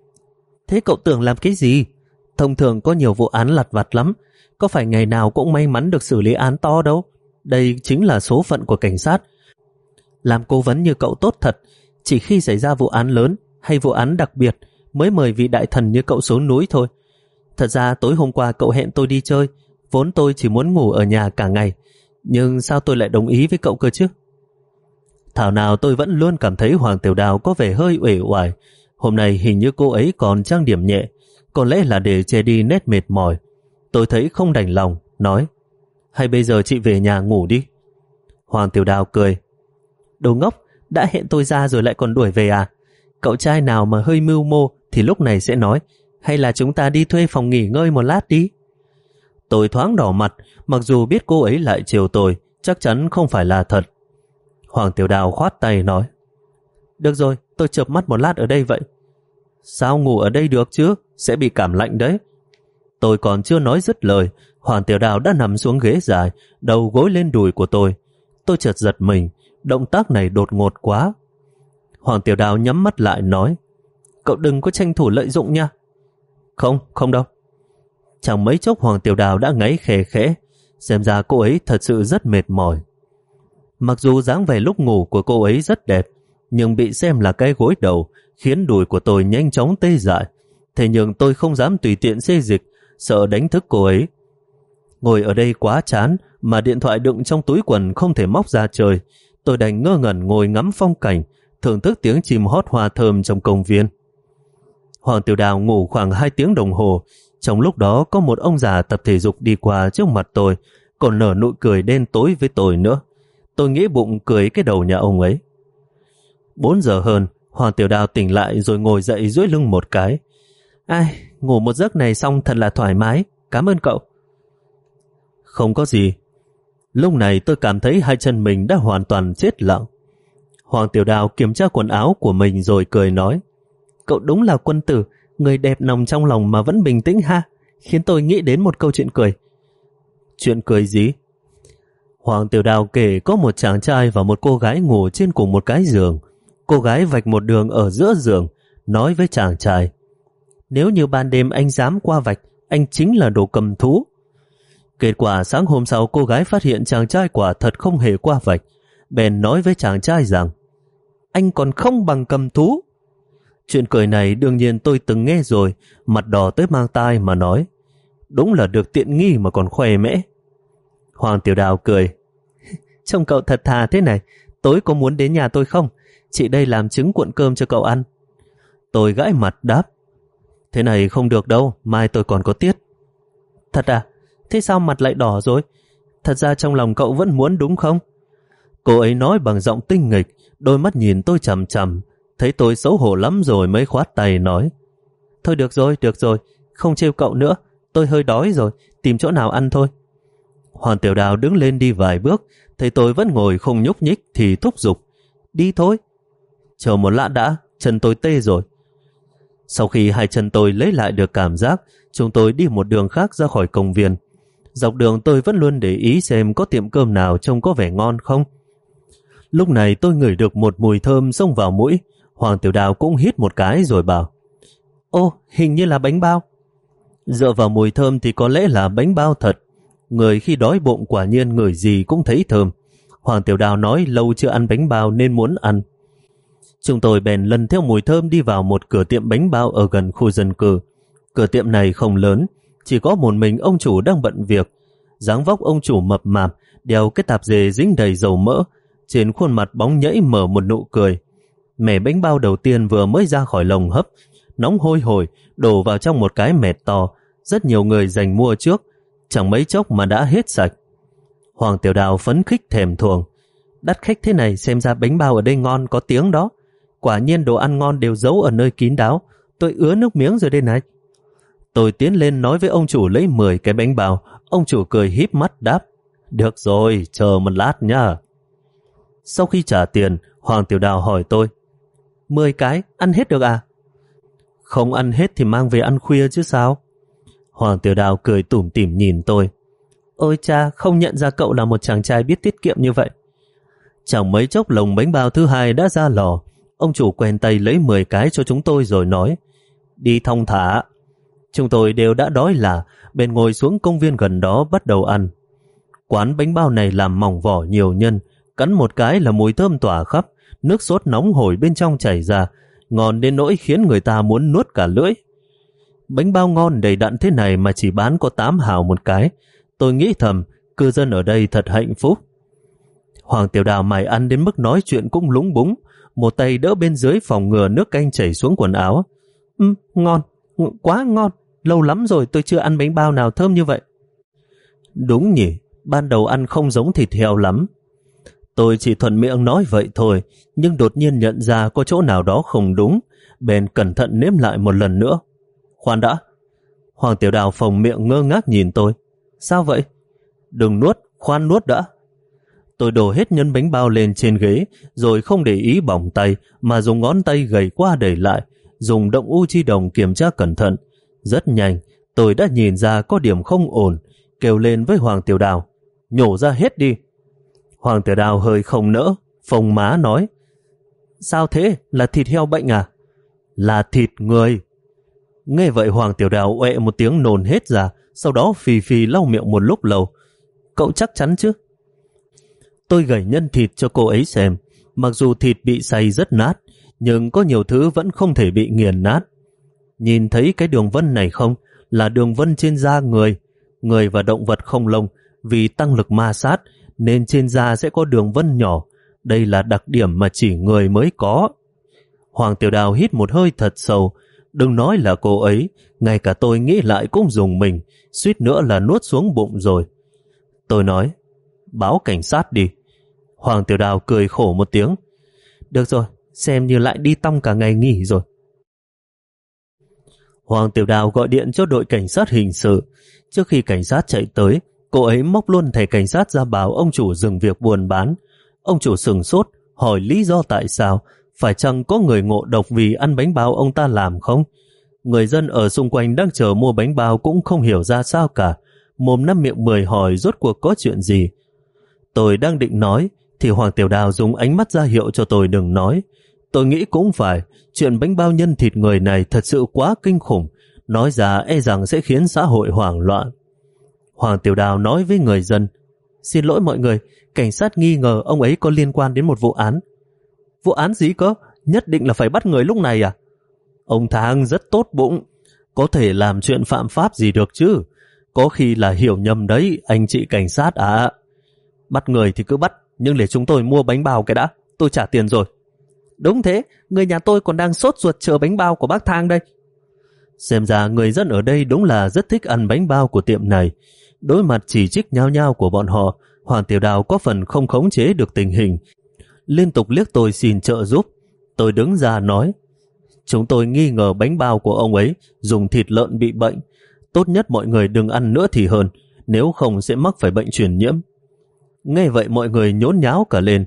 Thế cậu tưởng làm cái gì? Thông thường có nhiều vụ án lặt vặt lắm, có phải ngày nào cũng may mắn được xử lý án to đâu. Đây chính là số phận của cảnh sát. Làm cố vấn như cậu tốt thật, chỉ khi xảy ra vụ án lớn hay vụ án đặc biệt mới mời vị đại thần như cậu xuống núi thôi. Thật ra tối hôm qua cậu hẹn tôi đi chơi, vốn tôi chỉ muốn ngủ ở nhà cả ngày, nhưng sao tôi lại đồng ý với cậu cơ chứ? Thảo nào tôi vẫn luôn cảm thấy Hoàng Tiểu Đào có vẻ hơi uể oải. Hôm nay hình như cô ấy còn trang điểm nhẹ, có lẽ là để che đi nét mệt mỏi. Tôi thấy không đành lòng, nói, hay bây giờ chị về nhà ngủ đi. Hoàng Tiểu Đào cười, đồ ngốc, đã hẹn tôi ra rồi lại còn đuổi về à? Cậu trai nào mà hơi mưu mô thì lúc này sẽ nói, hay là chúng ta đi thuê phòng nghỉ ngơi một lát đi. Tôi thoáng đỏ mặt, mặc dù biết cô ấy lại chiều tôi, chắc chắn không phải là thật. Hoàng Tiểu Đào khoát tay nói, được rồi, tôi chợp mắt một lát ở đây vậy. Sao ngủ ở đây được chứ, sẽ bị cảm lạnh đấy. Tôi còn chưa nói dứt lời, Hoàng Tiểu Đào đã nằm xuống ghế dài, đầu gối lên đùi của tôi. Tôi chợt giật mình, động tác này đột ngột quá. Hoàng Tiểu Đào nhắm mắt lại nói, cậu đừng có tranh thủ lợi dụng nha. Không, không đâu. Chẳng mấy chốc Hoàng Tiểu Đào đã ngáy khè khẽ, xem ra cô ấy thật sự rất mệt mỏi. Mặc dù dáng vẻ lúc ngủ của cô ấy rất đẹp, nhưng bị xem là cái gối đầu khiến đùi của tôi nhanh chóng tê dại. Thế nhưng tôi không dám tùy tiện xê dịch, sợ đánh thức cô ấy. Ngồi ở đây quá chán, mà điện thoại đựng trong túi quần không thể móc ra chơi. Tôi đành ngơ ngẩn ngồi ngắm phong cảnh, thưởng thức tiếng chim hót hoa thơm trong công viên. Hoàng Tiểu Đào ngủ khoảng hai tiếng đồng hồ. Trong lúc đó có một ông già tập thể dục đi qua trước mặt tôi, còn nở nụ cười đen tối với tôi nữa. Tôi nghĩ bụng cười cái đầu nhà ông ấy. Bốn giờ hơn, Hoàng Tiểu Đào tỉnh lại rồi ngồi dậy duỗi lưng một cái. Ai, ngủ một giấc này xong thật là thoải mái, cảm ơn cậu. Không có gì. Lúc này tôi cảm thấy hai chân mình đã hoàn toàn chết lặng. Hoàng Tiểu Đào kiểm tra quần áo của mình rồi cười nói, cậu đúng là quân tử, người đẹp nằm trong lòng mà vẫn bình tĩnh ha, khiến tôi nghĩ đến một câu chuyện cười. Chuyện cười gì? Hoàng Tiểu Đào kể có một chàng trai và một cô gái ngủ trên cùng một cái giường. Cô gái vạch một đường ở giữa giường, nói với chàng trai, nếu như ban đêm anh dám qua vạch, anh chính là đồ cầm thú. Kết quả sáng hôm sau cô gái phát hiện chàng trai quả thật không hề qua vạch, bèn nói với chàng trai rằng, anh còn không bằng cầm thú. Chuyện cười này đương nhiên tôi từng nghe rồi, mặt đỏ tới mang tai mà nói, đúng là được tiện nghi mà còn khoe mẽ. Hoàng Tiểu Đào cười, trông cậu thật thà thế này, tối có muốn đến nhà tôi không? Chị đây làm trứng cuộn cơm cho cậu ăn. Tôi gãi mặt đáp, thế này không được đâu, mai tôi còn có tiết. Thật à? Thế sao mặt lại đỏ rồi? Thật ra trong lòng cậu vẫn muốn đúng không? Cô ấy nói bằng giọng tinh nghịch, đôi mắt nhìn tôi chằm chằm, thấy tôi xấu hổ lắm rồi mới khoát tay nói, thôi được rồi, được rồi, không trêu cậu nữa, tôi hơi đói rồi, tìm chỗ nào ăn thôi. Hoàng Tiểu Đào đứng lên đi vài bước, thấy tôi vẫn ngồi không nhúc nhích thì thúc giục, đi thôi. Chờ một lát đã, chân tôi tê rồi. Sau khi hai chân tôi lấy lại được cảm giác, chúng tôi đi một đường khác ra khỏi công viên. Dọc đường tôi vẫn luôn để ý xem có tiệm cơm nào trông có vẻ ngon không. Lúc này tôi ngửi được một mùi thơm xông vào mũi. Hoàng Tiểu Đào cũng hít một cái rồi bảo, ô, hình như là bánh bao. Dựa vào mùi thơm thì có lẽ là bánh bao thật. Người khi đói bụng quả nhiên ngửi gì cũng thấy thơm. Hoàng Tiểu Đào nói lâu chưa ăn bánh bao nên muốn ăn. Chúng tôi bèn lần theo mùi thơm đi vào một cửa tiệm bánh bao ở gần khu dân cư. Cửa tiệm này không lớn, chỉ có một mình ông chủ đang bận việc. Dáng vóc ông chủ mập mạp, đeo cái tạp dề dính đầy dầu mỡ, trên khuôn mặt bóng nhẫy mở một nụ cười. Mẻ bánh bao đầu tiên vừa mới ra khỏi lồng hấp, nóng hôi hổi, đổ vào trong một cái mẹt to. Rất nhiều người giành mua trước, chẳng mấy chốc mà đã hết sạch. Hoàng Tiểu Đào phấn khích thèm thuồng, đắt khách thế này xem ra bánh bao ở đây ngon có tiếng đó. Quả nhiên đồ ăn ngon đều giấu ở nơi kín đáo, tôi ứa nước miếng rồi đây này. Tôi tiến lên nói với ông chủ lấy mười cái bánh bao. Ông chủ cười híp mắt đáp, được rồi, chờ một lát nha. Sau khi trả tiền, Hoàng Tiểu Đào hỏi tôi, mười cái, ăn hết được à? Không ăn hết thì mang về ăn khuya chứ sao? Hoàng Tiểu Đào cười tủm tỉm nhìn tôi. Ôi cha, không nhận ra cậu là một chàng trai biết tiết kiệm như vậy. Chẳng mấy chốc lồng bánh bao thứ hai đã ra lò. Ông chủ quen tay lấy mười cái cho chúng tôi rồi nói, đi thong thả. Chúng tôi đều đã đói lả, bèn ngồi xuống công viên gần đó bắt đầu ăn. Quán bánh bao này làm mỏng vỏ nhiều nhân, cắn một cái là mùi thơm tỏa khắp, nước sốt nóng hổi bên trong chảy ra, ngon đến nỗi khiến người ta muốn nuốt cả lưỡi. Bánh bao ngon đầy đặn thế này mà chỉ bán có tám hào một cái. Tôi nghĩ thầm, cư dân ở đây thật hạnh phúc. Hoàng Tiểu Đào mày ăn đến mức nói chuyện cũng lúng búng, một tay đỡ bên dưới phòng ngừa nước canh chảy xuống quần áo. Ừ, ngon, quá ngon, lâu lắm rồi tôi chưa ăn bánh bao nào thơm như vậy. Đúng nhỉ, ban đầu ăn không giống thịt heo lắm. Tôi chỉ thuận miệng nói vậy thôi, nhưng đột nhiên nhận ra có chỗ nào đó không đúng, bèn cẩn thận nếm lại một lần nữa. Khoan đã. Hoàng Tiểu Đào phồng miệng ngơ ngác nhìn tôi. Sao vậy? Đừng nuốt, khoan nuốt đã. Tôi đổ hết nhân bánh bao lên trên ghế, rồi không để ý bỏng tay, mà dùng ngón tay gầy qua đẩy lại, dùng động u chi đồng kiểm tra cẩn thận. Rất nhanh, tôi đã nhìn ra có điểm không ổn, kêu lên với Hoàng Tiểu Đào, nhổ ra hết đi. Hoàng Tiểu Đào hơi không nỡ, phồng má nói, sao thế, là thịt heo bệnh à? Là thịt người. Nghe vậy Hoàng Tiểu Đào uệ một tiếng nôn hết ra, sau đó phì phì lau miệng một lúc lâu. Cậu chắc chắn chứ? Tôi gẩy nhân thịt cho cô ấy xem, mặc dù thịt bị xay rất nát, nhưng có nhiều thứ vẫn không thể bị nghiền nát. Nhìn thấy cái đường vân này không? Là đường vân trên da người. Người và động vật không lông, vì tăng lực ma sát, nên trên da sẽ có đường vân nhỏ. Đây là đặc điểm mà chỉ người mới có. Hoàng Tiểu Đào hít một hơi thật sâu. Đừng nói là cô ấy, ngay cả tôi nghĩ lại cũng dùng mình, suýt nữa là nuốt xuống bụng rồi. Tôi nói, báo cảnh sát đi. Hoàng Tiểu Đào cười khổ một tiếng. Được rồi, xem như lại đi tong cả ngày nghỉ rồi. Hoàng Tiểu Đào gọi điện cho đội cảnh sát hình sự. Trước khi cảnh sát chạy tới, cô ấy móc luôn thẻ cảnh sát ra báo ông chủ dừng việc buôn bán. Ông chủ sửng sốt, hỏi lý do tại sao, phải chăng có người ngộ độc vì ăn bánh bao ông ta làm không? Người dân ở xung quanh đang chờ mua bánh bao cũng không hiểu ra sao cả, mồm năm miệng mười hỏi rốt cuộc có chuyện gì. Tôi đang định nói, thì Hoàng Tiểu Đào dùng ánh mắt ra hiệu cho tôi đừng nói. Tôi nghĩ cũng phải, chuyện bánh bao nhân thịt người này thật sự quá kinh khủng, nói ra e rằng sẽ khiến xã hội hoảng loạn. Hoàng Tiểu Đào nói với người dân, xin lỗi mọi người, cảnh sát nghi ngờ ông ấy có liên quan đến một vụ án. Vụ án gì cơ? Nhất định là phải bắt người lúc này à? Ông Thang rất tốt bụng, có thể làm chuyện phạm pháp gì được chứ? Có khi là hiểu nhầm đấy, anh chị cảnh sát à? Bắt người thì cứ bắt, nhưng để chúng tôi mua bánh bao cái đã, tôi trả tiền rồi. Đúng thế, người nhà tôi còn đang sốt ruột chờ bánh bao của bác Thang đây. Xem ra người dân ở đây đúng là rất thích ăn bánh bao của tiệm này. Đối mặt chỉ trích nhao nhao của bọn họ, Hoàng Tiểu Đào có phần không khống chế được tình hình, liên tục liếc tôi xin trợ giúp. Tôi đứng ra nói, chúng tôi nghi ngờ bánh bao của ông ấy dùng thịt lợn bị bệnh. Tốt nhất mọi người đừng ăn nữa thì hơn, nếu không sẽ mắc phải bệnh truyền nhiễm. Nghe vậy mọi người nhốn nháo cả lên.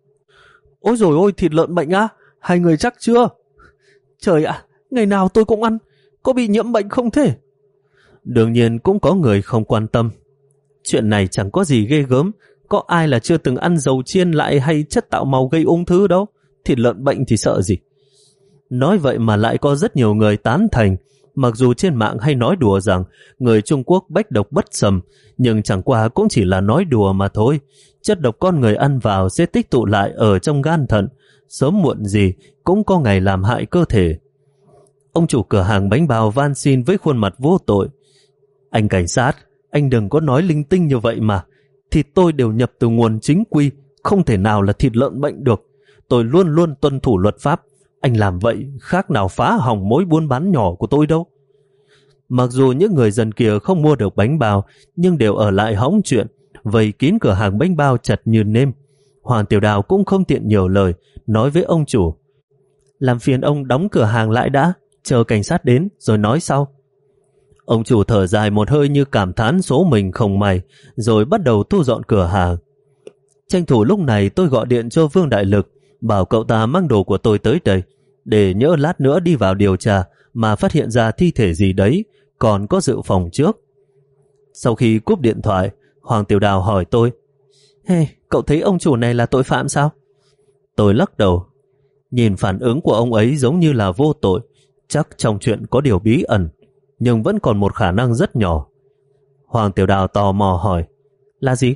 Ôi dồi ôi, thịt lợn bệnh á? Hai người chắc chưa? Trời ạ, ngày nào tôi cũng ăn, có bị nhiễm bệnh không thế? Đương nhiên cũng có người không quan tâm. Chuyện này chẳng có gì ghê gớm, có ai là chưa từng ăn dầu chiên lại hay chất tạo màu gây ung thư đâu, thịt lợn bệnh thì sợ gì. Nói vậy mà lại có rất nhiều người tán thành, mặc dù trên mạng hay nói đùa rằng người Trung Quốc bách độc bất sầm, nhưng chẳng qua cũng chỉ là nói đùa mà thôi. Chất độc con người ăn vào sẽ tích tụ lại ở trong gan thận, sớm muộn gì cũng có ngày làm hại cơ thể. Ông chủ cửa hàng bánh bao van xin với khuôn mặt vô tội. Anh cảnh sát, anh đừng có nói linh tinh như vậy mà. Thịt tôi đều nhập từ nguồn chính quy, không thể nào là thịt lợn bệnh được. Tôi luôn luôn tuân thủ luật pháp. Anh làm vậy khác nào phá hỏng mối buôn bán nhỏ của tôi đâu. Mặc dù những người dân kia không mua được bánh bao, nhưng đều ở lại hóng chuyện, vây kín cửa hàng bánh bao chặt như nêm. Hoàng Tiểu Đào cũng không tiện nhiều lời, nói với ông chủ, làm phiền ông đóng cửa hàng lại đã, chờ cảnh sát đến rồi nói sau. Ông chủ thở dài một hơi như cảm thán số mình không may, rồi bắt đầu thu dọn cửa hàng. Tranh thủ lúc này tôi gọi điện cho Vương Đại Lực, bảo cậu ta mang đồ của tôi tới đây, để nhỡ lát nữa đi vào điều tra, mà phát hiện ra thi thể gì đấy, còn có dự phòng trước. Sau khi cúp điện thoại, Hoàng Tiểu Đào hỏi tôi, hey, cậu thấy ông chủ này là tội phạm sao? Tôi lắc đầu. Nhìn phản ứng của ông ấy giống như là vô tội, chắc trong chuyện có điều bí ẩn, nhưng vẫn còn một khả năng rất nhỏ. Hoàng Tiểu Đào tò mò hỏi, là gì?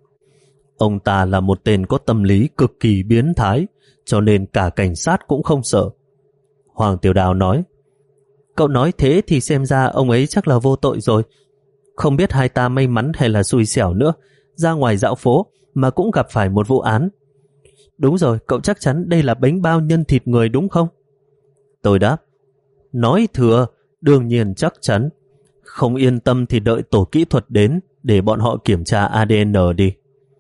Ông ta là một tên có tâm lý cực kỳ biến thái, cho nên cả cảnh sát cũng không sợ. Hoàng Tiểu Đào nói, cậu nói thế thì xem ra ông ấy chắc là vô tội rồi. Không biết hai ta may mắn hay là xui xẻo nữa, ra ngoài dạo phố mà cũng gặp phải một vụ án. Đúng rồi, cậu chắc chắn đây là bánh bao nhân thịt người đúng không? Tôi đáp, nói thừa, đương nhiên chắc chắn. Không yên tâm thì đợi tổ kỹ thuật đến để bọn họ kiểm tra a đê en đi.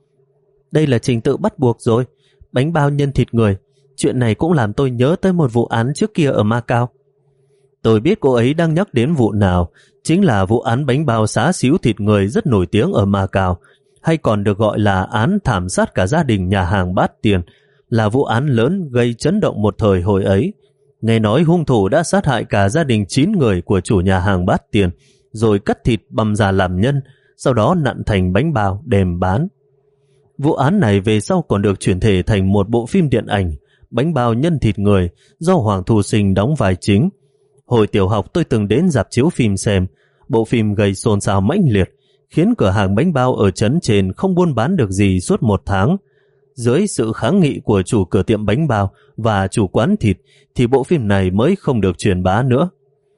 Đây là trình tự bắt buộc rồi. Bánh bao nhân thịt người. Chuyện này cũng làm tôi nhớ tới một vụ án trước kia ở Macau. Tôi biết cô ấy đang nhắc đến vụ nào, chính là vụ án bánh bao xá xíu thịt người rất nổi tiếng ở Macau, hay còn được gọi là án thảm sát cả gia đình nhà hàng Bát Tiền, là vụ án lớn gây chấn động một thời hồi ấy. Nghe nói hung thủ đã sát hại cả gia đình chín người của chủ nhà hàng Bát Tiền, rồi cắt thịt băm ra làm nhân, sau đó nặn thành bánh bao đem bán. Vụ án này về sau còn được chuyển thể thành một bộ phim điện ảnh Bánh bao nhân thịt người do Hoàng Thu Sinh đóng vai chính. Hồi tiểu học tôi từng đến rạp chiếu phim xem, bộ phim gây xôn xao mãnh liệt, khiến cửa hàng bánh bao ở trấn trên không buôn bán được gì suốt một tháng. Dưới sự kháng nghị của chủ cửa tiệm bánh bao và chủ quán thịt thì bộ phim này mới không được truyền bá nữa.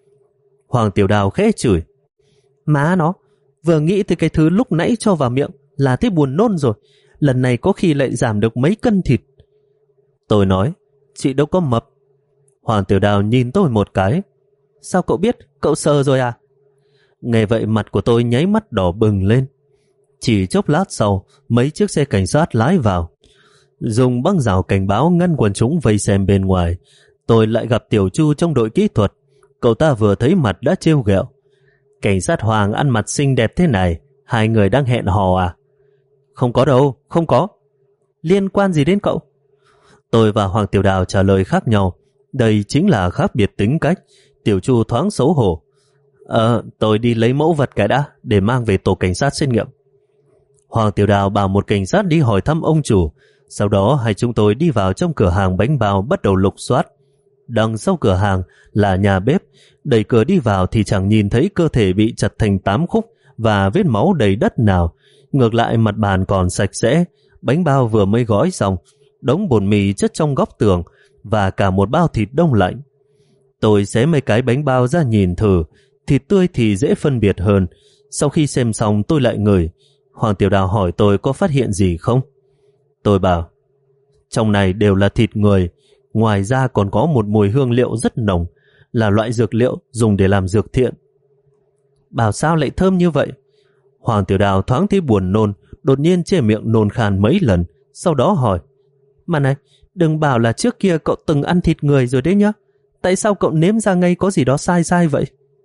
Hoàng Tiểu Đào khẽ chửi, má nó, vừa nghĩ tới cái thứ lúc nãy cho vào miệng là thấy buồn nôn rồi, lần này có khi lại giảm được mấy cân thịt. Tôi nói, chị đâu có mập. Hoàng Tiểu Đào nhìn tôi một cái, sao cậu biết, cậu sờ rồi à? Nghe vậy mặt của tôi nháy mắt đỏ bừng lên. Chỉ chốc lát sau, mấy chiếc xe cảnh sát lái vào, dùng băng rào cảnh báo ngăn quần chúng vây xem bên ngoài. Tôi lại gặp Tiểu Chu trong đội kỹ thuật. Cậu ta vừa thấy mặt đã trêu ghẹo, cảnh sát Hoàng ăn mặc xinh đẹp thế này, hai người đang hẹn hò à? Không có đâu, không có. Liên quan gì đến cậu? Tôi và Hoàng Tiểu Đào trả lời khác nhau. Đây chính là khác biệt tính cách. Tiểu Chu thoáng xấu hổ. Ờ, tôi đi lấy mẫu vật cái đã, để mang về tổ cảnh sát xét nghiệm. Hoàng Tiểu Đào bảo một cảnh sát đi hỏi thăm ông chủ. Sau đó hai chúng tôi đi vào trong cửa hàng bánh bao bắt đầu lục soát. Đằng sau cửa hàng là nhà bếp. Đẩy cửa đi vào thì chẳng nhìn thấy cơ thể bị chặt thành tám khúc và vết máu đầy đất nào. Ngược lại mặt bàn còn sạch sẽ, bánh bao vừa mới gói xong, đống bột mì chất trong góc tường và cả một bao thịt đông lạnh. Tôi xé mấy cái bánh bao ra nhìn thử, thịt tươi thì dễ phân biệt hơn. Sau khi xem xong tôi lại ngửi. Hoàng Tiểu Đào hỏi tôi có phát hiện gì không? Tôi bảo, trong này đều là thịt người, ngoài ra còn có một mùi hương liệu rất nồng, là loại dược liệu dùng để làm dược thiện. Bảo sao lại thơm như vậy? Hoàng Tiểu Đào thoáng thấy buồn nôn, đột nhiên che miệng nôn khan mấy lần, sau đó hỏi, mà này, đừng bảo là trước kia cậu từng ăn thịt người rồi đấy nhá. Tại sao cậu nếm ra ngay có gì đó sai sai vậy?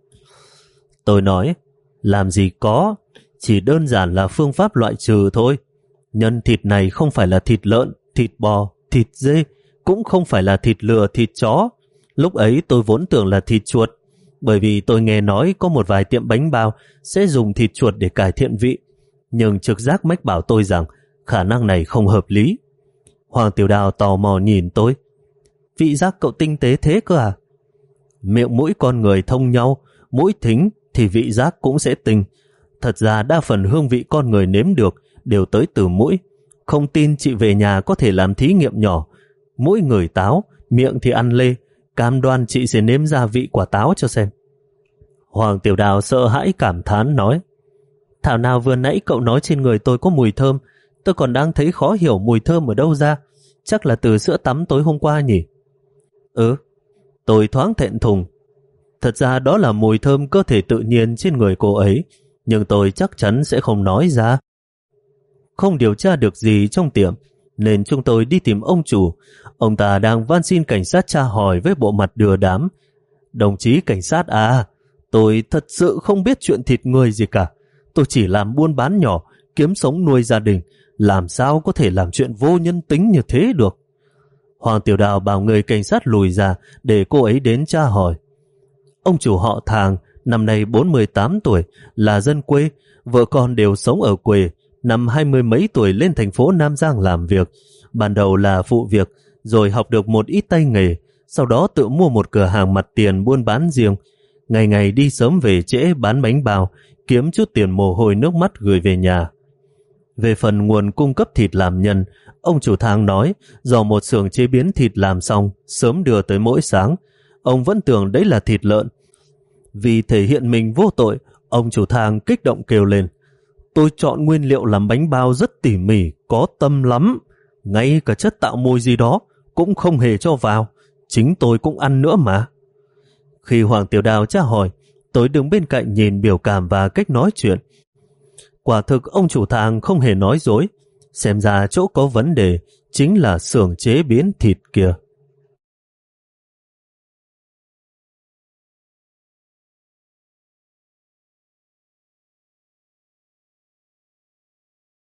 Tôi nói, làm gì có, chỉ đơn giản là phương pháp loại trừ thôi. Nhân thịt này không phải là thịt lợn, thịt bò, thịt dê, cũng không phải là thịt lừa, thịt chó. Lúc ấy tôi vốn tưởng là thịt chuột, bởi vì tôi nghe nói có một vài tiệm bánh bao sẽ dùng thịt chuột để cải thiện vị. Nhưng trực giác mách bảo tôi rằng khả năng này không hợp lý. Hoàng Tiểu Đào tò mò nhìn tôi. Vị giác cậu tinh tế thế cơ à? Miệng mũi con người thông nhau, mũi thính thì vị giác cũng sẽ tinh. Thật ra đa phần hương vị con người nếm được đều tới từ mũi. Không tin chị về nhà có thể làm thí nghiệm nhỏ. Mũi ngửi táo, miệng thì ăn lê. Cam đoan chị sẽ nếm ra vị quả táo cho xem. Hoàng Tiểu Đào sợ hãi cảm thán nói, thảo nào vừa nãy cậu nói trên người tôi có mùi thơm, tôi còn đang thấy khó hiểu mùi thơm ở đâu ra. Chắc là từ sữa tắm tối hôm qua nhỉ? Ừ, tôi thoáng thẹn thùng. Thật ra đó là mùi thơm cơ thể tự nhiên trên người cô ấy, nhưng tôi chắc chắn sẽ không nói ra. Không điều tra được gì trong tiệm, nên chúng tôi đi tìm ông chủ. Ông ta đang van xin cảnh sát tra hỏi với bộ mặt đưa đám. Đồng chí cảnh sát à, tôi thật sự không biết chuyện thịt người gì cả. Tôi chỉ làm buôn bán nhỏ, kiếm sống nuôi gia đình, làm sao có thể làm chuyện vô nhân tính như thế được. Hoàng Tiểu Đào bảo người cảnh sát lùi ra để cô ấy đến tra hỏi. Ông chủ họ Thàng năm nay bốn mươi tám tuổi, là dân quê, vợ con đều sống ở quê. Năm hai mươi mấy tuổi lên thành phố Nam Giang làm việc, ban đầu là phụ việc, rồi học được một ít tay nghề, sau đó tự mua một cửa hàng mặt tiền buôn bán riêng. Ngày ngày đi sớm về trễ bán bánh bao, kiếm chút tiền mồ hôi nước mắt gửi về nhà. Về phần nguồn cung cấp thịt làm nhân, ông chủ Thang nói do một xưởng chế biến thịt làm xong sớm đưa tới mỗi sáng. Ông vẫn tưởng đấy là thịt lợn. Vì thể hiện mình vô tội, ông chủ Thang kích động kêu lên: tôi chọn nguyên liệu làm bánh bao rất tỉ mỉ, có tâm lắm. Ngay cả chất tạo mùi gì đó cũng không hề cho vào. Chính tôi cũng ăn nữa mà. Khi Hoàng Tiểu Đào tra hỏi, tôi đứng bên cạnh nhìn biểu cảm và cách nói chuyện. Quả thực ông chủ Thang không hề nói dối. Xem ra chỗ có vấn đề chính là xưởng chế biến thịt kia.